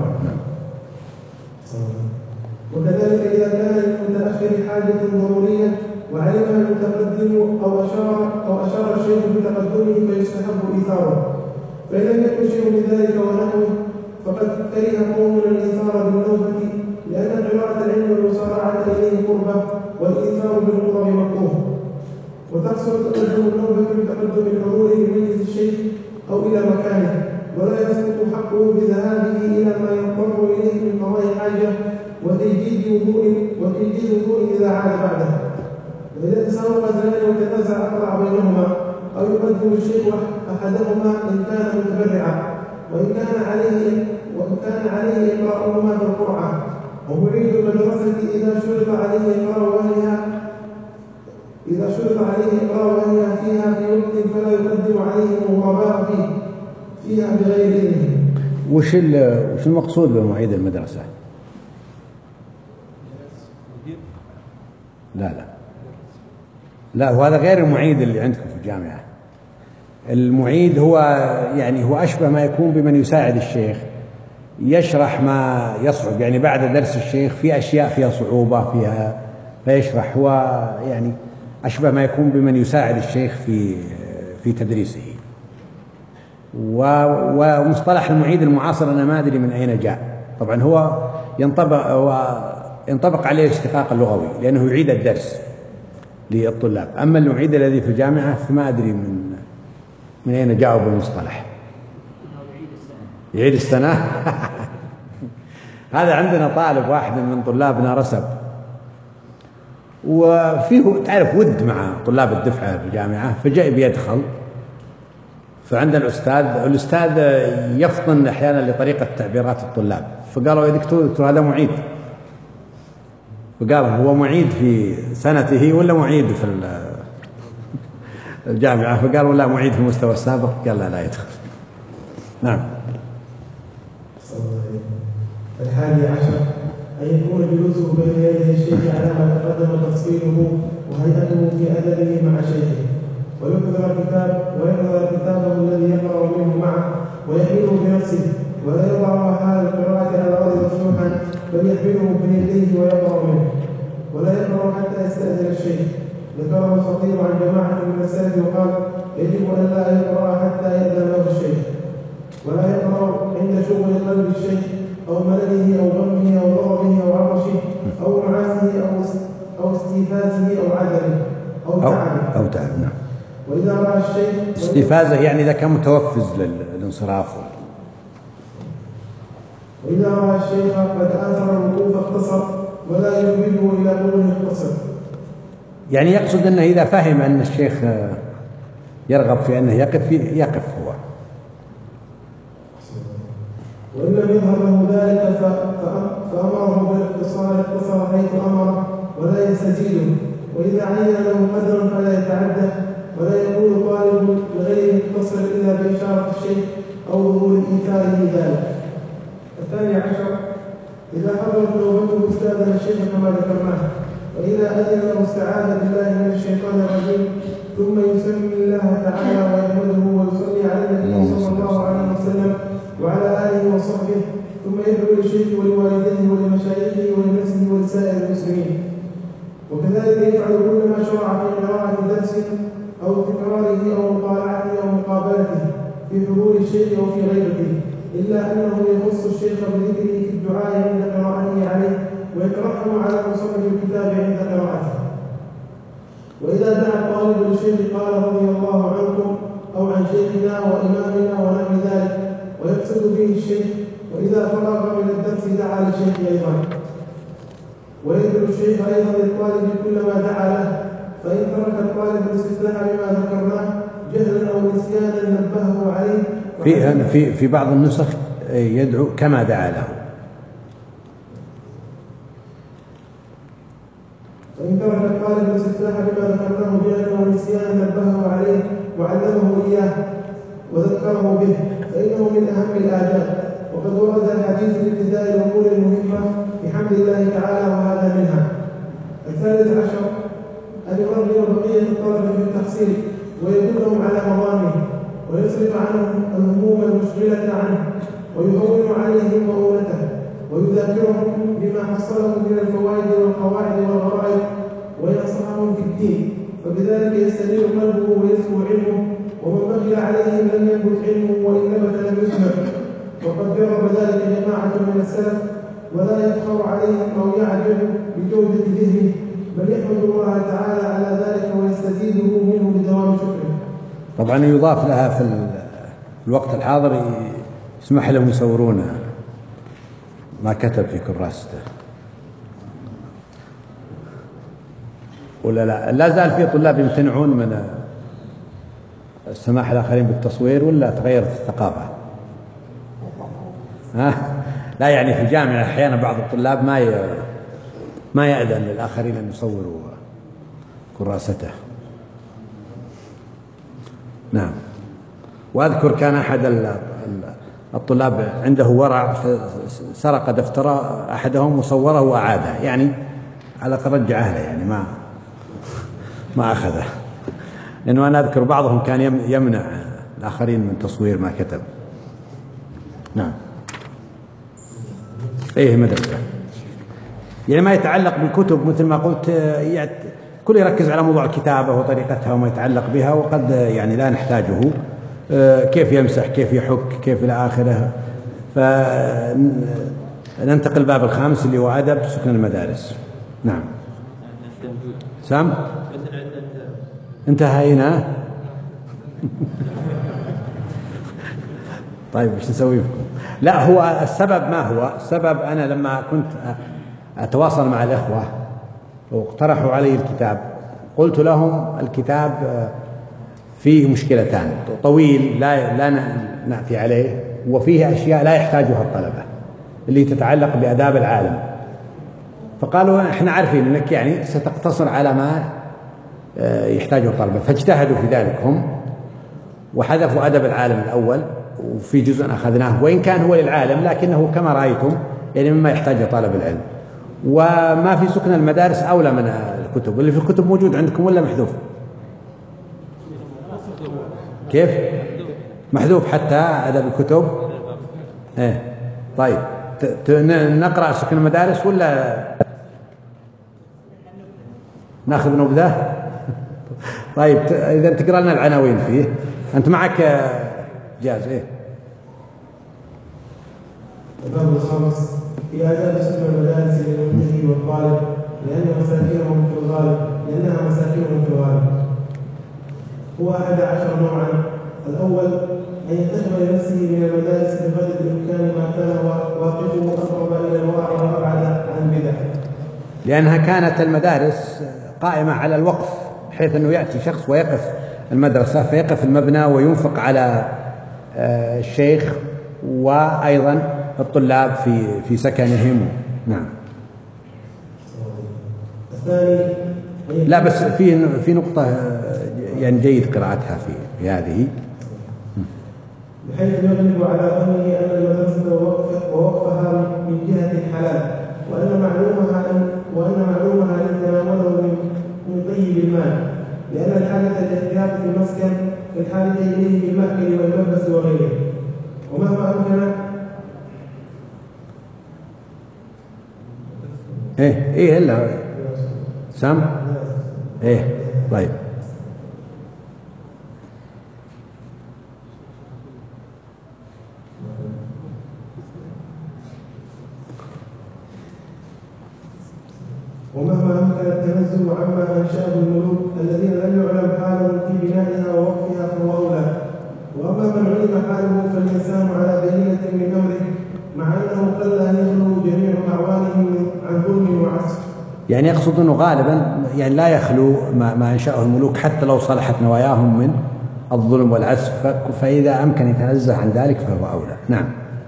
وكذلك إذا كان للمتأخر حاجة ضرورية وعلمها المتقدم أو أشار أو أشار الشيخ بتقدمه فيستحب إيثاره، فإن لم يكن شيء من ذلك ونحوه فقد كره قوم الإيثار بالنوبة، لأن قراءة العلم والمسارعة إليه قربة، والإيثار بالنوبة مكروه. وتحصل تقدم النوبة بتقدم الحضور لمجلس الشيخ أو إلى مكانه، ولا يسقط حقه بذهابه إلى ما يضطر إليه من قضاء حاجة وتجديد وضوء وتجديد وضوء إذا عاد بعده. وإذا تساوق زمان وتنازع أقرع بينهما، أو يقدم الشيخ أحدهما إن كان متبرعا، وإن كان عليه وإن كان عليه إقراءهما في القرعة. ومعيد المدرسة إذا شرط عليه إقراء أهلها إذا شرط عليه إقراء أهلها فيها في وقت فلا يقدم عليه الغرباء فيه فيها بغير إذنه. وش وش المقصود بمعيد المدرسة؟ لا لا لا وهذا غير المعيد اللي عندكم في الجامعة. المعيد هو يعني هو أشبه ما يكون بمن يساعد الشيخ، يشرح ما يصعب، يعني بعد درس الشيخ في أشياء فيها صعوبة فيها فيشرح، هو يعني أشبه ما يكون بمن يساعد الشيخ في في تدريسه. ومصطلح المعيد المعاصر أنا ما أدري من أين جاء، طبعا هو ينطبق هو ينطبق عليه الاشتقاق اللغوي لأنه يعيد الدرس للطلاب، أما المعيد الذي في الجامعة فما أدري من من أين جاءوا بالمصطلح. يعيد السنة. هذا عندنا طالب واحد من طلابنا رسب، وفيه تعرف ود مع طلاب الدفعة في الجامعة، فجاء بيدخل فعند الأستاذ الأستاذ يفطن أحيانا لطريقة تعبيرات الطلاب، فقالوا يا دكتور دكتور هذا معيد، فقال هو معيد في سنته ولا معيد في الجامعة؟ فقالوا لا معيد في المستوى السابق، قال لا لا يدخل. نعم. الحادي عشر أن يكون جلوسه بين يدي الشيخ على ما تقدم تفصيله وهيئته في أدبه مع شيخه، ويحضر كتاب ويحضر كتابه الذي يقرأ منه معه ويحمله بنفسه، ولا يضع حال القراءة على الأرض مفتوحا بل يحمله بين يديه ويقرأ منه، ولا يقرأ حتى يستأذن الشيخ. ذكره الخطيب عن جماعة من السلف وقال: يجب أن لا يقرأ حتى يأذن له الشيخ، ولا يقرأ عند شغل قلب الشيخ أو ملله أو غمه أو غضبه أو عطشه أو معاسه أو أو استيفازه أو عدله أو تعبه أو تعب. نعم. وإذا رأى الشيخ استيفازه يعني إذا كان متوفز للانصراف. وإذا رأى الشيخ قد آثر الوقوف اقتصر، ولا يجبره إلى قوله اقتصر. يعني يقصد أنه إذا فهم أن الشيخ يرغب في أنه يقف يقف هو. وإن لم يظهر له ذلك فأمره بالاقتصار اقتصر حيث أمره ولا يستزيده. وإذا عين له قدر فلا يتعدى، ولا يقول طالب لغيره اقتصر إلا بإشارة الشيخ أو ظهور إيثاره ذلك. الثاني عشر: إذا حضرت نوبته استأذن الشيخ كما ذكرناه، وإذا أذن له استعاذ بالله من الشيطان الرجيم، ثم يسمي الله تعالى ويحمده ويصلي على النبي صلى الله عليه وسلم وعلى آله وصحبه، ثم يدعو للشيخ ولوالديه ولمشايخه ولنفسه ولسائر المسلمين. وكذلك يفعل كل ما شرع في قراءة درس أو تكراره أو مطالعته أو مقابلته في حضور الشيخ أو في غيبته، إلا أنه يخص الشيخ بذكره في الدعاء عند قراءته عليه، ويكرهه على مصنف الكتاب عند قراءته. وإذا دعا الطالب للشيخ قال: رضي الله عنكم، أو عن شيخنا وإمامنا ونحو ذلك، ويقصد به الشيخ. وإذا فرغ من الدرس دعا للشيخ أيضا. ويدعو الشيخ أيضا للطالب كلما دعا له، فإن ترك الطالب الاستفتاح بما ذكرناه جهلا أو نسيانا نبهه عليه. في في في بعض النسخ يدعو كما دعا له. فإن ترك الطالب الاستفتاح بما ذكرناه جهلا أو نسيانا نبهه عليه وعلمه إياه وذكره به، فإنه من أهم الآداب. وقد ورد الحديث في ابتداء الأمور المهمة بحمد الله تعالى، وهذا منها. الثالث عشر: أن يرغب بقية الطلبة في التحصيل ويدلهم على مضامه، ويصرف عنهم الهموم المشغلة عنه، ويهون عليهم مؤونته، ويذاكرهم بما حصله من الفوائد والقواعد والغرائب، وينصحهم في الدين، فبذلك يستنير قلبه ويزكو علمه. ومن بخل عليهم لم ينبت علمه، وإن نبت لم يثمر. وقد جرب ذلك جماعة من السلف، ولا يفخر عليهم أو يعجب بجودة ذهنه، بل يحمد الله تعالى على ذلك ويستزيده منه بدوام شكره. طبعا يضاف لها في الوقت الحاضر يسمح لهم يصورون ما كتب في كراسته، ولا لا لا زال في طلاب يمتنعون من السماح الآخرين بالتصوير، ولا تغيرت الثقافة؟ ها؟ لا يعني في الجامعة أحيانا بعض الطلاب ما ي... ما يأذن للآخرين أن يصوروا كراسته. نعم. وأذكر كان أحد الطلاب عنده ورع، سرق دفتر أحدهم وصوره وأعاده، يعني على الأقل رجعه له، يعني ما ما أخذه، لأنه أنا أذكر بعضهم كان يمنع الآخرين من تصوير ما كتب. نعم. إيه مدرسة، يعني ما يتعلق بالكتب مثل ما قلت، كل يركز على موضوع الكتابة وطريقتها وما يتعلق بها، وقد يعني لا نحتاجه، كيف يمسح، كيف يحك، كيف إلى آخره. فننتقل باب الخامس اللي هو أدب سكن المدارس. نعم. سام انتهينا. طيب ايش نسوي فيكم؟ لا، هو السبب ما هو السبب، أنا لما كنت أتواصل مع الإخوة واقترحوا علي الكتاب، قلت لهم الكتاب فيه مشكلتان: طويل لا لا نأتي عليه، وفيه أشياء لا يحتاجها الطلبة اللي تتعلق بآداب العالم. فقالوا احنا عارفين انك يعني ستقتصر على ما يحتاجه الطلبة، فاجتهدوا في ذلك هم، وحذفوا أدب العالم الأول، وفي جزء أخذناه وإن كان هو للعالم، لكنه كما رأيتم يعني مما يحتاجه طالب العلم. وما في سكن المدارس أولى من الكتب. اللي في الكتب موجود عندكم ولا محذوف؟ كيف؟ محذوف حتى أدب الكتب؟ إيه طيب، نقرأ سكن المدارس ولا ناخذ نبذة؟ طيب إذا تقرأ لنا العناوين فيه. أنت معك جاز إيه؟ الباب الخامس في آداب سكن المدارس للمنتهي والطالب لأن مساكنهم في الغالب لأنها مساكنهم في الغالب. هو أحد عشر نوعا. الأول أن يتخذ لنفسه من المدارس بقدر الإمكان ما كان واقفه أقرب إلى الورع وأبعد عن البدع، لأنها كانت المدارس قائمة على الوقف، بحيث أنه يأتي شخص ويقف المدرسة فيقف المبنى وينفق على الشيخ وأيضا الطلاب في في سكنهم. نعم. الثاني لا بس في في نقطة يعني جيد قراءتها في في هذه، بحيث يغلب على ظنه أن المدرسة ووقفها من جهة الحلال، وأن معلومها أن وأن معلومها أن تناوله من طيب المال، لأن الحاجة الاحتياط في المسكن كالحاجة إليه في المأكل والملبس وغيره. ومهما أمكن إيه إيه إلا سام إيه طيب. ومهما أمكن التنزل عما أنشأه الملوك الذين لم يعلم حالهم في بنائها ووقفها فهو أولى. وأما من علم حاله فالإنسان على بينة من أمره، مع أنه قل أن يخلو جميع أعوانهم عن ظلم وعسف. يعني يقصد أنه غالبا يعني لا يخلو ما, ما أنشأه الملوك حتى لو صلحت نواياهم من الظلم والعسف، فإذا أمكن يتنزه عن ذلك فهو أولى. نعم.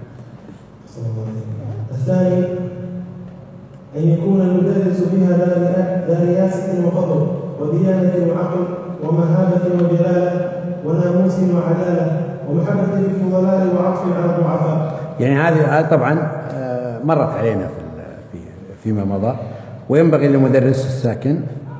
الثاني أن يكون المدرس فيها ذا رياسة وفضل وديانة وعقل ومهابة وجلالة وناموس وعدالة ومحبة للفضلاء وعطف على الضعفاء. يعني هذه طبعا مرت علينا في فيما مضى. وينبغي للمدرس الساكن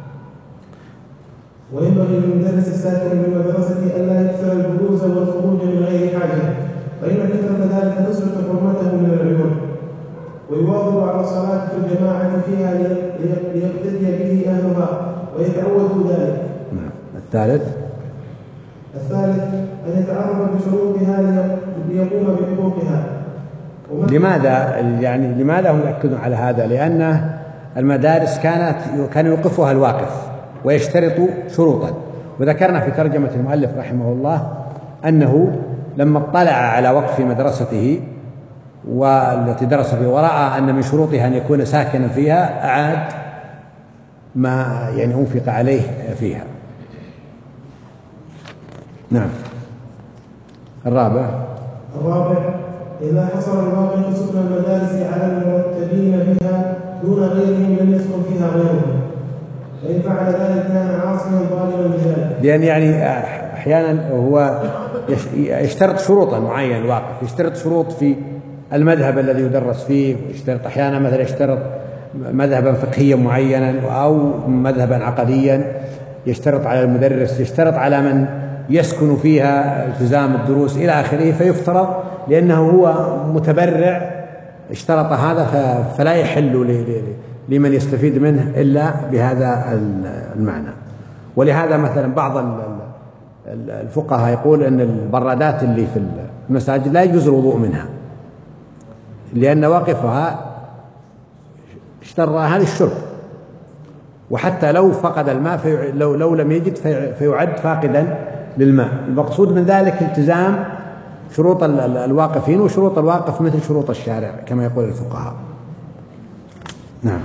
وينبغي للمدرس الساكن بالمدرسة ألا يكثر البروز والخروج من غير حاجة، فإن كثرة ذلك تسلط حرمته من العيون. ويواظب على الصلاة في الجماعة فيها ليقتدي به أهلها ويتعودوا ذلك. نعم. الثالث الثالث أن يتعرف بشروطها ليقوم بحقوقها. لماذا يعني لماذا هم يأكدون على هذا؟ لأن المدارس كانت كان يوقفها الواقف ويشترط شروطا، وذكرنا في ترجمة المؤلف رحمه الله أنه لما اطلع على وقف مدرسته والتي درس فيها ورأى أن من شروطها أن يكون ساكنا فيها أعاد ما يعني أنفق عليه فيها. نعم. الرابع الرابع إذا حصل الواقع سكن المدارس على المرتبين بها دون غيرهم لم يسكن فيها غيرهم، فإن فعل ذلك كان عاصيا ظالما بذلك. لأن يعني أحيانا هو يشترط شروطا معينة الواقف، يشترط شروط في المذهب الذي يدرس فيه، يشترط أحيانا مثلا يشترط مذهبا فقهيا معينا أو مذهبا عقديا، يشترط على المدرس، يشترط على من يسكن فيها التزام الدروس إلى آخره، فيفترض لأنه هو متبرع اشترط هذا فلا يحل لمن يستفيد منه إلا بهذا المعنى. ولهذا مثلا بعض الفقهاء يقول أن البرادات اللي في المساجد لا يجوز الوضوء منها، لأن واقفها اشتراها للشرب، وحتى لو فقد الماء في لو, لو لم يجد في فيعد فاقدا للماء. المقصود من ذلك التزام شروط الواقفين، وشروط الواقف مثل شروط الشارع كما يقول الفقهاء. نعم.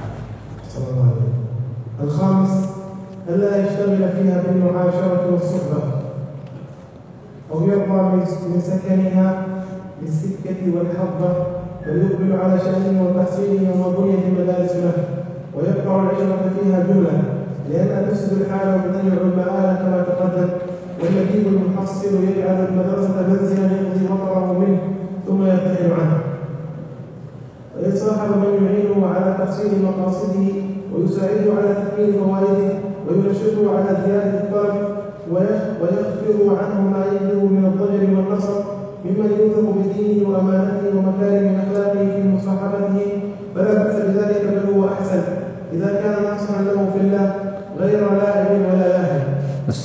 الخامس ألا يشتغل فيها بالمعاشرة والصحبة، أو يرضى من سكنها بالسكة والحظة، فيقبل على شأنه وتحصيله وبنية المدارس له، ويقطع العشرة فيها جملة، لأنها تفسد الحال وتضيع المآل كما تقدم. والنجيب المحصل يجعل المدرسة منزلا يقضي مطره منه ثم يرتحل عنه، ويتصاحب من يعينه على تحصيل مقاصده ويساعده على تكميل فوائده وينشطه على زيادة الطلب، ويخفض عنه ما يجده من الضجر والنصر ممن يوثق بدينه وأمانته ومكارم أخلاقه في المصحف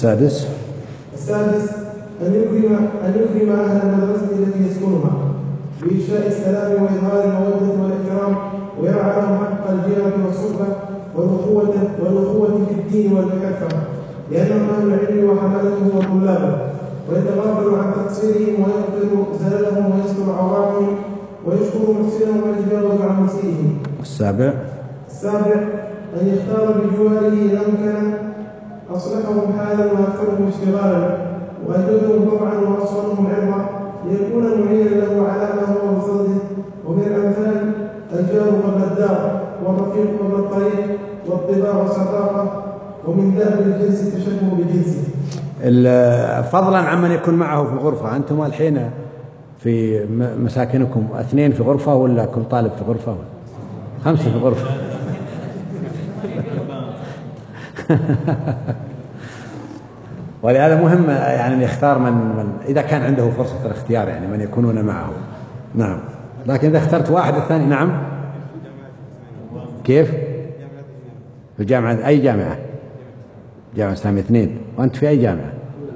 السادس السادس أن يكرم أن يكرم أهل المدرسة التي يسكنها بإفشاء السلام وإظهار المودة والإكرام، ويرعى لهم حق الجيرة والصحبة والأخوة والأخوة في الدين والمكافأة، لأنهم أهل العلم وحملته وطلابه، ويتغافل عن تقصيرهم ويغفر زللهم ويستر عوراتهم ويشكر محسنهم ويتجاوز عن مسيئهم. السابع السابع أن يختار بجواره إذا أمكن أصلحهم حالا وأكثرهم اشتغالا وأجودهم طبعا وأصونهم عرضا، ليكون معينا له على ما هو بصدده. ومن الأمثال الجار قبل الدار، والرفيق قبل الطريق، والطباع صداقة، ومن داب الجنس التشبه بجنسه. فضلا عمن يكون معه في الغرفة. أنتم الحين في مساكنكم اثنين في غرفة ولا كل طالب في غرفة؟ خمسة في غرفة. ولهذا مهم يعني أن يختار من, من إذا كان عنده فرصة الاختيار، يعني من يكونون معه. نعم. لكن إذا اخترت واحد الثاني. نعم. كيف؟ في جامعة أي جامعة؟ جامعة إسلامية اثنين. وأنت في أي جامعة؟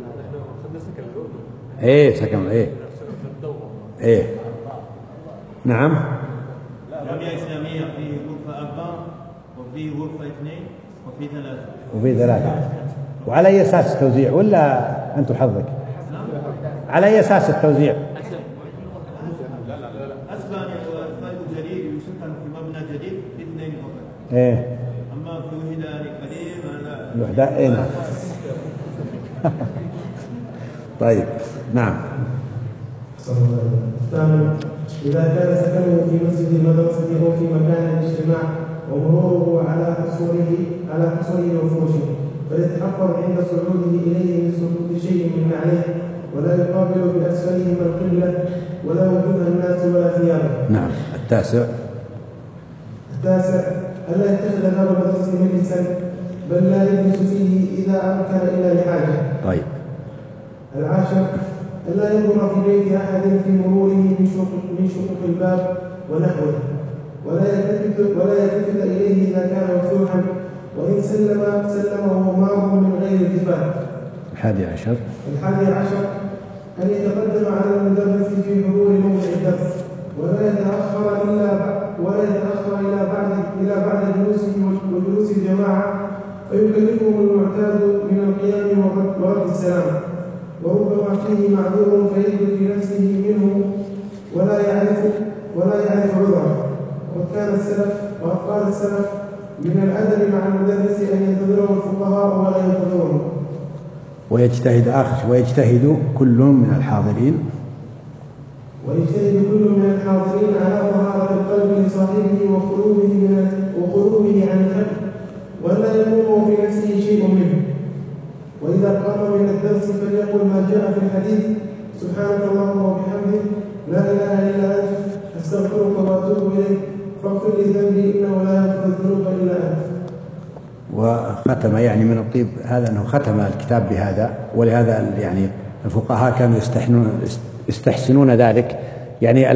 إيه سكن. إيه إيه نعم. جامعة إسلامية في غرفة أربعة وفي غرفة اثنين وفي ثلاثة وفي ثلاثة. وعلى أي أساس التوزيع ولا أنت حظك؟ على أي أساس التوزيع؟ أسبانيا والفريق الجديد يسكن في مبنى جديد في اثنين فقط. إيه. أما في وحدة قديمة لا. الوحدة إيه نعم. طيب نعم. الثامن إذا كان سكنه في مسجد المدرسة أو في مكان الاجتماع ومروره على حصوله على حصوله وفرشه، فيتحفظ عند صعوده إليه من سقوط شيء من عليه، ولا يقابل بأسفله من قلة ولا وجود الناس ولا ثيابه. نعم. التاسع التاسع ألا يتخذ باب المدرسة مجلسا، بل لا يجلس فيه إذا أمكن إلا لحاجة. طيب. العاشر ألا يمر في بيت أحد في مروره من شقوق من شقوق الباب ونحوه، ولا يلتفت ولا يلتفت إليه إذا كان مفتوحا، وإن سلم سلم وهو مار من غير التفات. الحادي عشر الحادي عشر أن يتقدم على المدرس في حضور موضع الدرس، ولا يتأخر إلا ولا يتأخر إلى بعد إلى بعد جلوسه وجلوس الجماعة، فيكلفهم المعتاد من القيام ورد السلام، وربما فيه معذور فيجد في نفسه منه ولا يعرف ولا يعرف عذره. وقد كان السلف وقد قال السلف من الأدب مع المدرس أن ينتظره الفقهاء ولا ينتظرونه. ويجتهد آخر ويجتهد كل من الحاضرين ويجتهد كل من الحاضرين على طهارة القلب لصاحبه وخلوه من وخلوه عن الحق، ولا يكون في نفسه شيء منه. وإذا قام من الدرس فليقل ما جاء في الحديث: سبحانك اللهم وبحمدك، لا إله إلا أنت، أستغفرك وأتوب إليك، فاغفر لي ذنبي إنه لا يغفر الذنوب إلا أنت. وختم يعني من الطيب هذا أنه ختم الكتاب بهذا، ولهذا يعني الفقهاء كانوا يستحسنون ذلك. يعني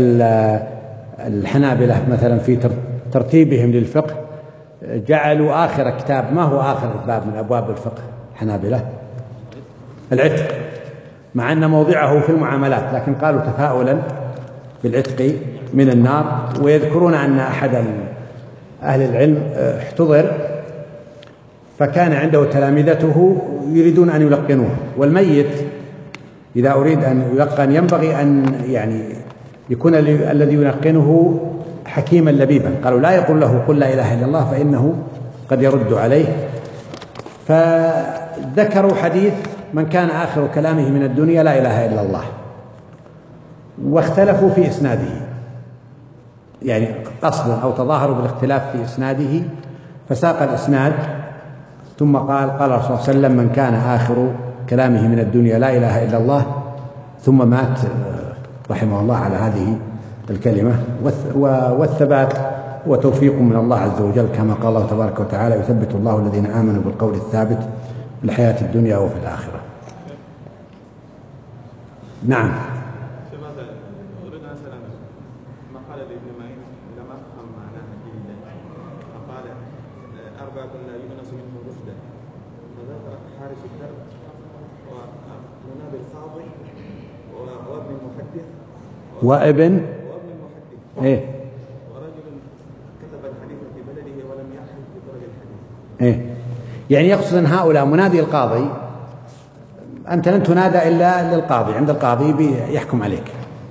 الحنابلة مثلا في ترتيبهم للفقه جعلوا آخر كتاب، ما هو آخر باب من أبواب الفقه الحنابلة؟ العتق، مع أن موضعه في المعاملات، لكن قالوا تفاؤلا بالعتق من النار. ويذكرون أن أحد أهل العلم احتضر فكان عنده تلامذته يريدون أن يلقنوه، والميت إذا أريد أن يلقن ينبغي أن يعني يكون الذي يلقنه حكيما لبيبا. قالوا لا يقول له قل لا إله إلا الله فإنه قد يرد عليه. فذكروا حديث من كان آخر كلامه من الدنيا لا إله إلا الله، واختلفوا في إسناده، يعني قصدا أو تظاهروا بالاختلاف في إسناده، فساق الإسناد ثم قال قال الرسول صلى الله عليه وسلم: من كان آخر كلامه من الدنيا لا إله إلا الله، ثم مات رحمه الله على هذه الكلمة. والثبات هو توفيق من الله عز وجل، كما قال الله تبارك وتعالى: يثبت الله الذين آمنوا بالقول الثابت في الحياة الدنيا وفي الآخرة. نعم. القاضي وابن المحدث وابن وابن المحدث إيه ورجل كتب الحديث في بلده ولم يحفظ بطرق الحديث. إيه يعني يقصد أن هؤلاء منادي القاضي، أنت لن تنادى إلا للقاضي، عند القاضي يحكم عليك.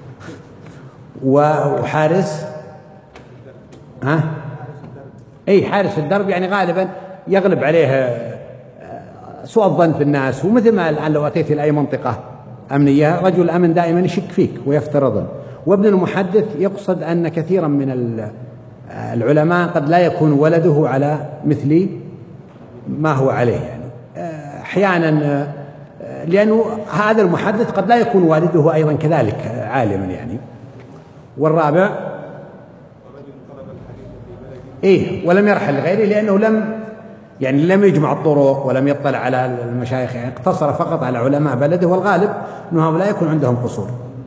وحارس ها أي حارس الدرب يعني غالبا يغلب عليه سوء الظن في الناس، ومثل ما الآن لو أتيت إلى أي منطقة أمنية رجل الأمن دائما يشك فيك ويفترض. وابن المحدث يقصد أن كثيرا من العلماء قد لا يكون ولده على مثل ما هو عليه، يعني أحيانا لأنه هذا المحدث قد لا يكون والده أيضا كذلك عالما يعني. والرابع إيه ولم يرحل لغيره لأنه لم يعني لم يجمع الطرق ولم يطلع على المشايخ، يعني اقتصر فقط على علماء بلده، والغالب أنه هؤلاء يكون عندهم قصور.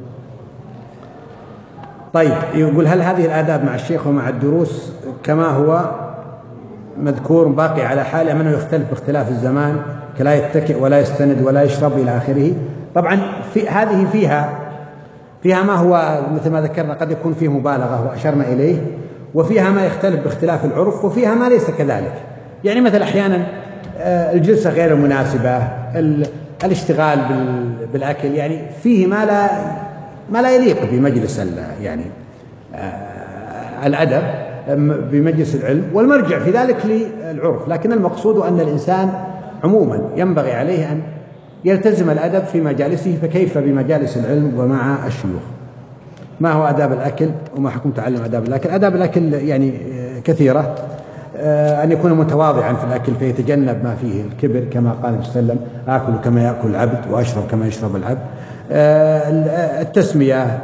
طيب يقول هل هذه الآداب مع الشيخ ومع الدروس كما هو مذكور باقي على حاله أم أنه يختلف باختلاف الزمان كلا يتكئ ولا يستند ولا يشرب إلى آخره؟ طبعا في هذه فيها فيها ما هو مثل ما ذكرنا قد يكون فيه مبالغة وأشرنا إليه، وفيها ما يختلف باختلاف العرف، وفيها ما ليس كذلك. يعني مثل أحيانا الجلسة غير المناسبة، الاشتغال بالأكل، يعني فيه ما لا ما لا يليق بمجلس يعني الأدب بمجلس العلم، والمرجع في ذلك للعرف. لكن المقصود أن الإنسان عموما ينبغي عليه أن يلتزم الأدب في مجالسه، فكيف بمجالس العلم ومع الشيوخ. ما هو آداب الأكل وما حكم تعلم آداب الأكل؟ آداب الأكل يعني كثيرة، أن يكون متواضعا في الأكل فيتجنب ما فيه الكبر، كما قال النبي صلى الله عليه وسلم آكل كما يأكل العبد وأشرب كما يشرب العبد. التسمية،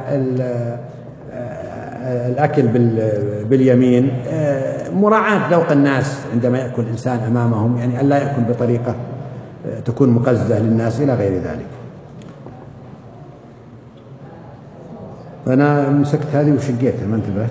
الأكل باليمين، مراعاة ذوق الناس عندما يأكل الإنسان أمامهم، يعني ألا يأكل بطريقة تكون مقززة للناس إلى غير ذلك. أنا مسكت هذه وشقيتها ما انتبهت.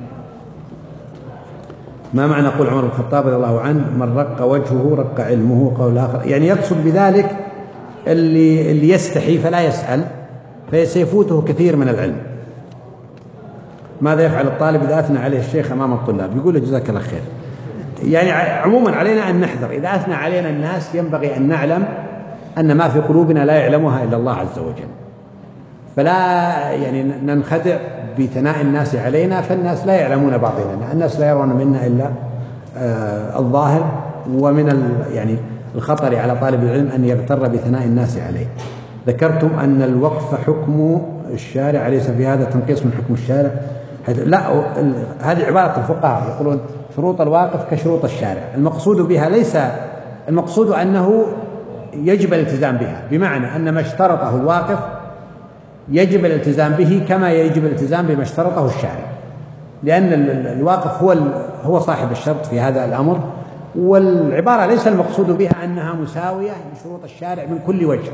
ما معنى قول عمر بن الخطاب رضي الله عنه من رق وجهه رق علمه؟ قول آخر يعني يقصد بذلك اللي, اللي يستحي فلا يسأل فسيفوته كثير من العلم. ماذا يفعل الطالب إذا أثنى عليه الشيخ أمام الطلاب؟ يقول له جزاك الله خير. يعني عموما علينا أن نحذر، إذا أثنى علينا الناس ينبغي أن نعلم أن ما في قلوبنا لا يعلمها إلا الله عز وجل، فلا يعني ننخدع بثناء الناس علينا، فالناس لا يعلمون باطننا، الناس لا يرون منا إلا آه الظاهر. ومن يعني الخطر على طالب العلم أن يغتر بثناء الناس عليه. ذكرتم أن الوقف حكم الشارع، أليس في هذا تنقيص من حكم الشارع؟ لا، هذه عبارة الفقهاء يقولون شروط الواقف كشروط الشارع. المقصود بها ليس المقصود أنه يجب الالتزام بها، بمعنى أن ما اشترطه الواقف يجب الالتزام به كما يجب الالتزام بما اشترطه الشارع، لأن الواقف هو هو صاحب الشرط في هذا الأمر. والعبارة ليس المقصود بها أنها مساوية لشروط الشارع من كل وجه،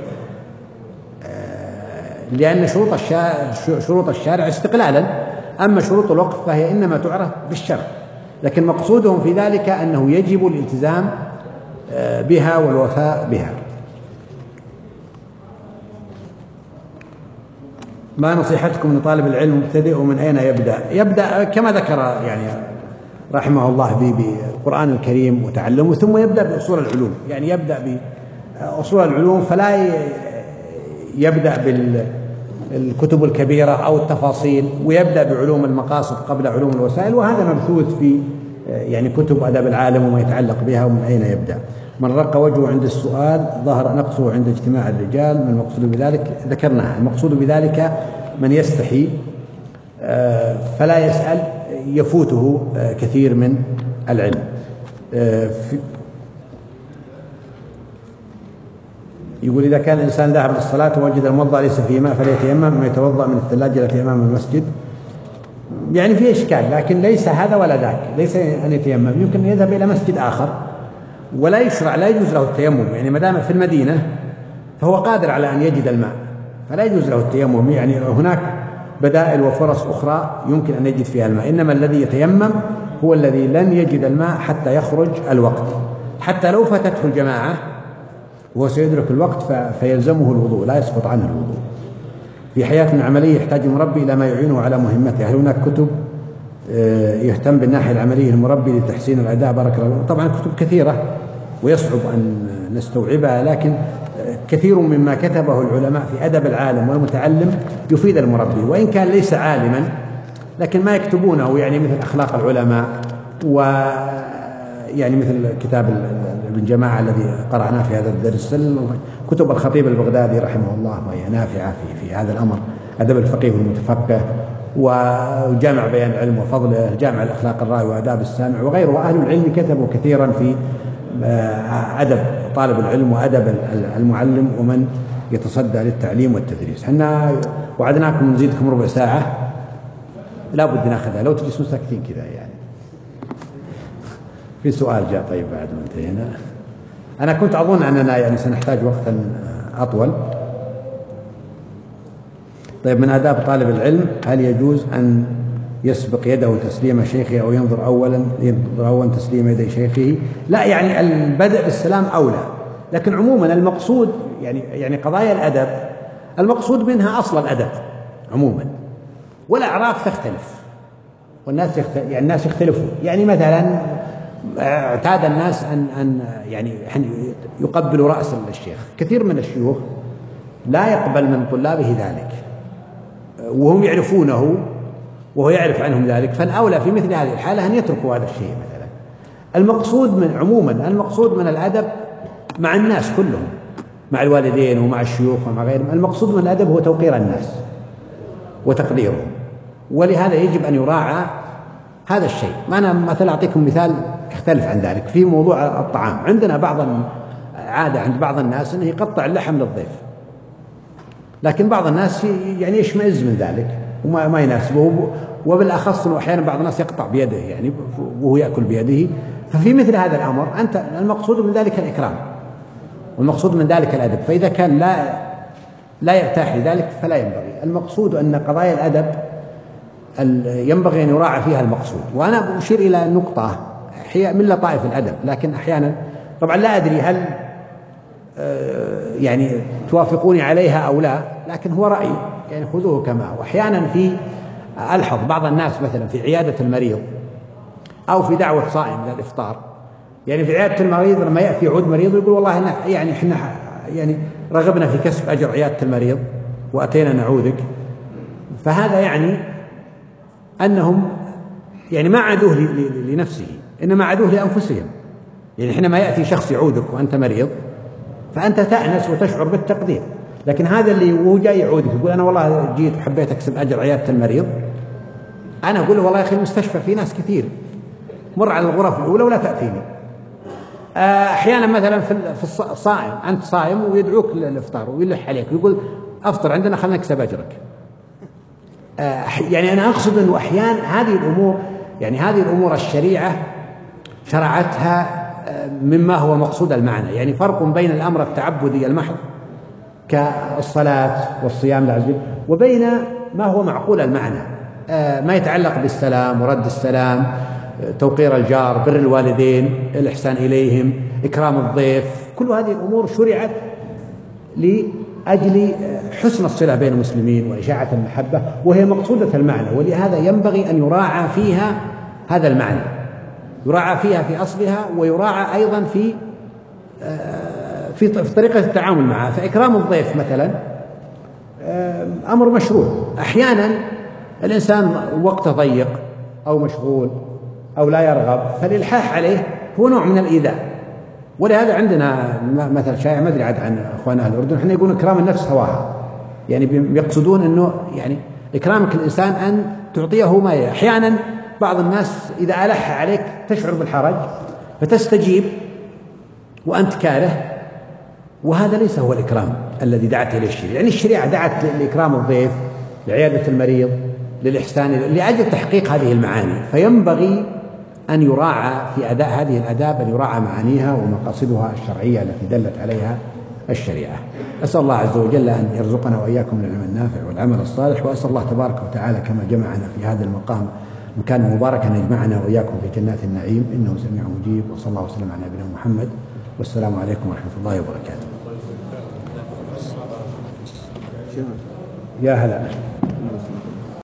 لأن شروط الشارع, شروط الشارع استقلالا، أما شروط الوقف فهي إنما تعرف بالشرع، لكن مقصودهم في ذلك أنه يجب الالتزام بها والوفاء بها. ما نصيحتكم لطالب العلم المبتدئ ومن أين يبدأ؟ يبدأ كما ذكر يعني رحمه الله بالقرآن الكريم وتعلمه، ثم يبدأ بأصول العلوم، يعني يبدأ بأصول العلوم، فلا يبدأ بالكتب الكبيرة أو التفاصيل، ويبدأ بعلوم المقاصد قبل علوم الوسائل، وهذا مبثوث في يعني كتب أدب العالم وما يتعلق بها. ومن أين يبدأ؟ من رق وجهه عند السؤال ظهر نقصه عند اجتماع الرجال. من المقصود بذلك ذكرناها، المقصود بذلك من يستحي فلا يسأل يفوته كثير من العلم. يقول إذا كان الإنسان ذهب للصلاة ووجد الموضع ليس فيه ماء فليتيمم ويتوضأ من الثلاجة التي أمام المسجد. يعني فيه إشكال، لكن ليس هذا ولا ذاك، ليس أن يتيمم، يمكن أن يذهب إلى مسجد آخر ولا يشرع، لا يجوز له التيمم، يعني ما دام في المدينة فهو قادر على أن يجد الماء فلا يجوز له التيمم. يعني هناك بدائل وفرص أخرى يمكن أن يجد فيها الماء، إنما الذي يتيمم هو الذي لن يجد الماء حتى يخرج الوقت، حتى لو فتته الجماعة وهو سيدرك الوقت فيلزمه الوضوء، لا يسقط عنه الوضوء. في حياته العملية يحتاج المربي إلى ما يعينه على مهمته. هل هناك كتب يهتم بالناحية العملية المربي لتحسين الأداء؟ بارك الله. طبعا كتب كثيرة ويصعب أن نستوعبها، لكن كثير مما كتبه العلماء في أدب العالم والمتعلم يفيد المربي، وإن كان ليس عالما لكن ما يكتبونه يعني مثل أخلاق العلماء، ويعني مثل كتاب ابن جماعة الذي قرأناه في هذا الدرس، كتب الخطيب البغدادي رحمه الله وهي نافعة في في هذا الأمر، أدب الفقيه والمتفقه، وجامع بيان العلم وفضله، جامع الأخلاق الراوي وآداب السامع وغيره. أهل العلم كتبوا كثيرا في أدب طالب العلم وأدب المعلم ومن يتصدى للتعليم والتدريس. احنا وعدناكم نزيدكم ربع ساعة، لا بد ناخذها، لو تجلسون ساكتين كذا يعني. في سؤال جاء طيب بعد ما انتهينا. أنا كنت أظن أننا يعني سنحتاج وقتا أطول. طيب، من آداب طالب العلم هل يجوز أن يسبق يده تسليم شيخه أو ينظر أولا ينظر أولا تسليم يدي شيخه؟ لا، يعني البدء بالسلام أولى، لكن عموما المقصود يعني يعني قضايا الأدب المقصود منها أصل الأدب عموما، والأعراف تختلف والناس يختلف، يعني الناس يختلفون. يعني مثلا اعتاد الناس أن أن يعني يقبلوا رأس الشيخ، كثير من الشيوخ لا يقبل من طلابه ذلك وهم يعرفونه وهو يعرف عنهم ذلك، فالأولى في مثل هذه الحالة أن يتركوا هذا الشيء. مثلا المقصود من عموما المقصود من الأدب مع الناس كلهم، مع الوالدين ومع الشيوخ ومع غيرهم، المقصود من الأدب هو توقير الناس وتقديرهم، ولهذا يجب أن يراعى هذا الشيء. ما أنا مثلا أعطيكم مثال يختلف عن ذلك في موضوع الطعام. عندنا بعض عادة عند بعض الناس أنه يقطع اللحم للضيف، لكن بعض الناس يعني يشمئز من ذلك وما ما يناسبه، وبالأخص أنه أحيانا بعض الناس يقطع بيده يعني وهو يأكل بيده. ففي مثل هذا الأمر أنت المقصود من ذلك الإكرام والمقصود من ذلك الأدب، فإذا كان لا لا يرتاح لذلك فلا ينبغي. المقصود أن قضايا الأدب ينبغي أن يراعى فيها المقصود. وأنا أشير إلى نقطة هي من لطائف الأدب، لكن أحيانا طبعا لا أدري هل يعني توافقوني عليها أو لا، لكن هو رأيي يعني خذوه كما هو. أحيانا في ألحظ بعض الناس مثلا في عيادة المريض أو في دعوة صائم للإفطار، يعني في عيادة المريض لما يأتي يعود مريض ويقول والله إحنا يعني إحنا يعني رغبنا في كسب أجر عيادة المريض وأتينا نعودك، فهذا يعني أنهم يعني ما عادوه لنفسه إنما عادوه لأنفسهم. يعني حينما يأتي شخص يعودك وأنت مريض فأنت تأنس وتشعر بالتقدير، لكن هذا اللي وهو جاي يعودك يقول أنا والله جيت وحبيت أكسب أجر عيادة المريض، أنا أقول له والله يا أخي المستشفى في ناس كثير، مر على الغرف الأولى ولا تأتيني. أحيانا مثلا في الصائم أنت صائم ويدعوك للإفطار ويلح عليك ويقول أفطر عندنا خلنا نكسب أجرك. يعني أنا أقصد أنه أحيانا هذه الأمور يعني هذه الأمور الشريعة شرعتها مما هو مقصود المعنى. يعني فرق بين الأمر التعبدي المحض كالصلاة والصيام العزيز وبين ما هو معقول المعنى، ما يتعلق بالسلام ورد السلام، توقير الجار، بر الوالدين، الإحسان إليهم، إكرام الضيف. كل هذه الأمور شرعت لأجل حسن الصلة بين المسلمين وإشاعة المحبة، وهي مقصودة المعنى، ولهذا ينبغي أن يراعى فيها هذا المعنى، يراعى فيها في أصلها ويراعى أيضا في في طريقة التعامل معها. فإكرام الضيف مثلا أمر مشروع. أحيانا الإنسان وقته ضيق أو مشغول أو لا يرغب، فالإلحاح عليه هو نوع من الإيذاء. ولهذا عندنا مثل شائع ما أدري عاد عن أخواننا أهل الأردن، احنا يقولون إكرام النفس هواها، يعني يقصدون أنه يعني إكرامك الإنسان أن تعطيه ما ي... أحيانا بعض الناس إذا ألح عليك تشعر بالحرج فتستجيب وأنت كاره، وهذا ليس هو الإكرام الذي دعت إليه الشريعة. يعني الشريعة دعت لإكرام الضيف، لعيادة المريض، للإحسان، لأجل تحقيق هذه المعاني. فينبغي أن يراعى في أداء هذه الآداب، أن يراعى معانيها ومقاصدها الشرعية التي دلت عليها الشريعة. أسأل الله عز وجل أن يرزقنا وإياكم العلم النافع والعمل الصالح، وأسأل الله تبارك وتعالى كما جمعنا في هذا المقام مكان مبارك أن يجمعنا وإياكم في جنات النعيم، إنه سميع مجيب. وصلى الله وسلم على نبينا محمد، والسلام عليكم ورحمة الله وبركاته. يا هلا.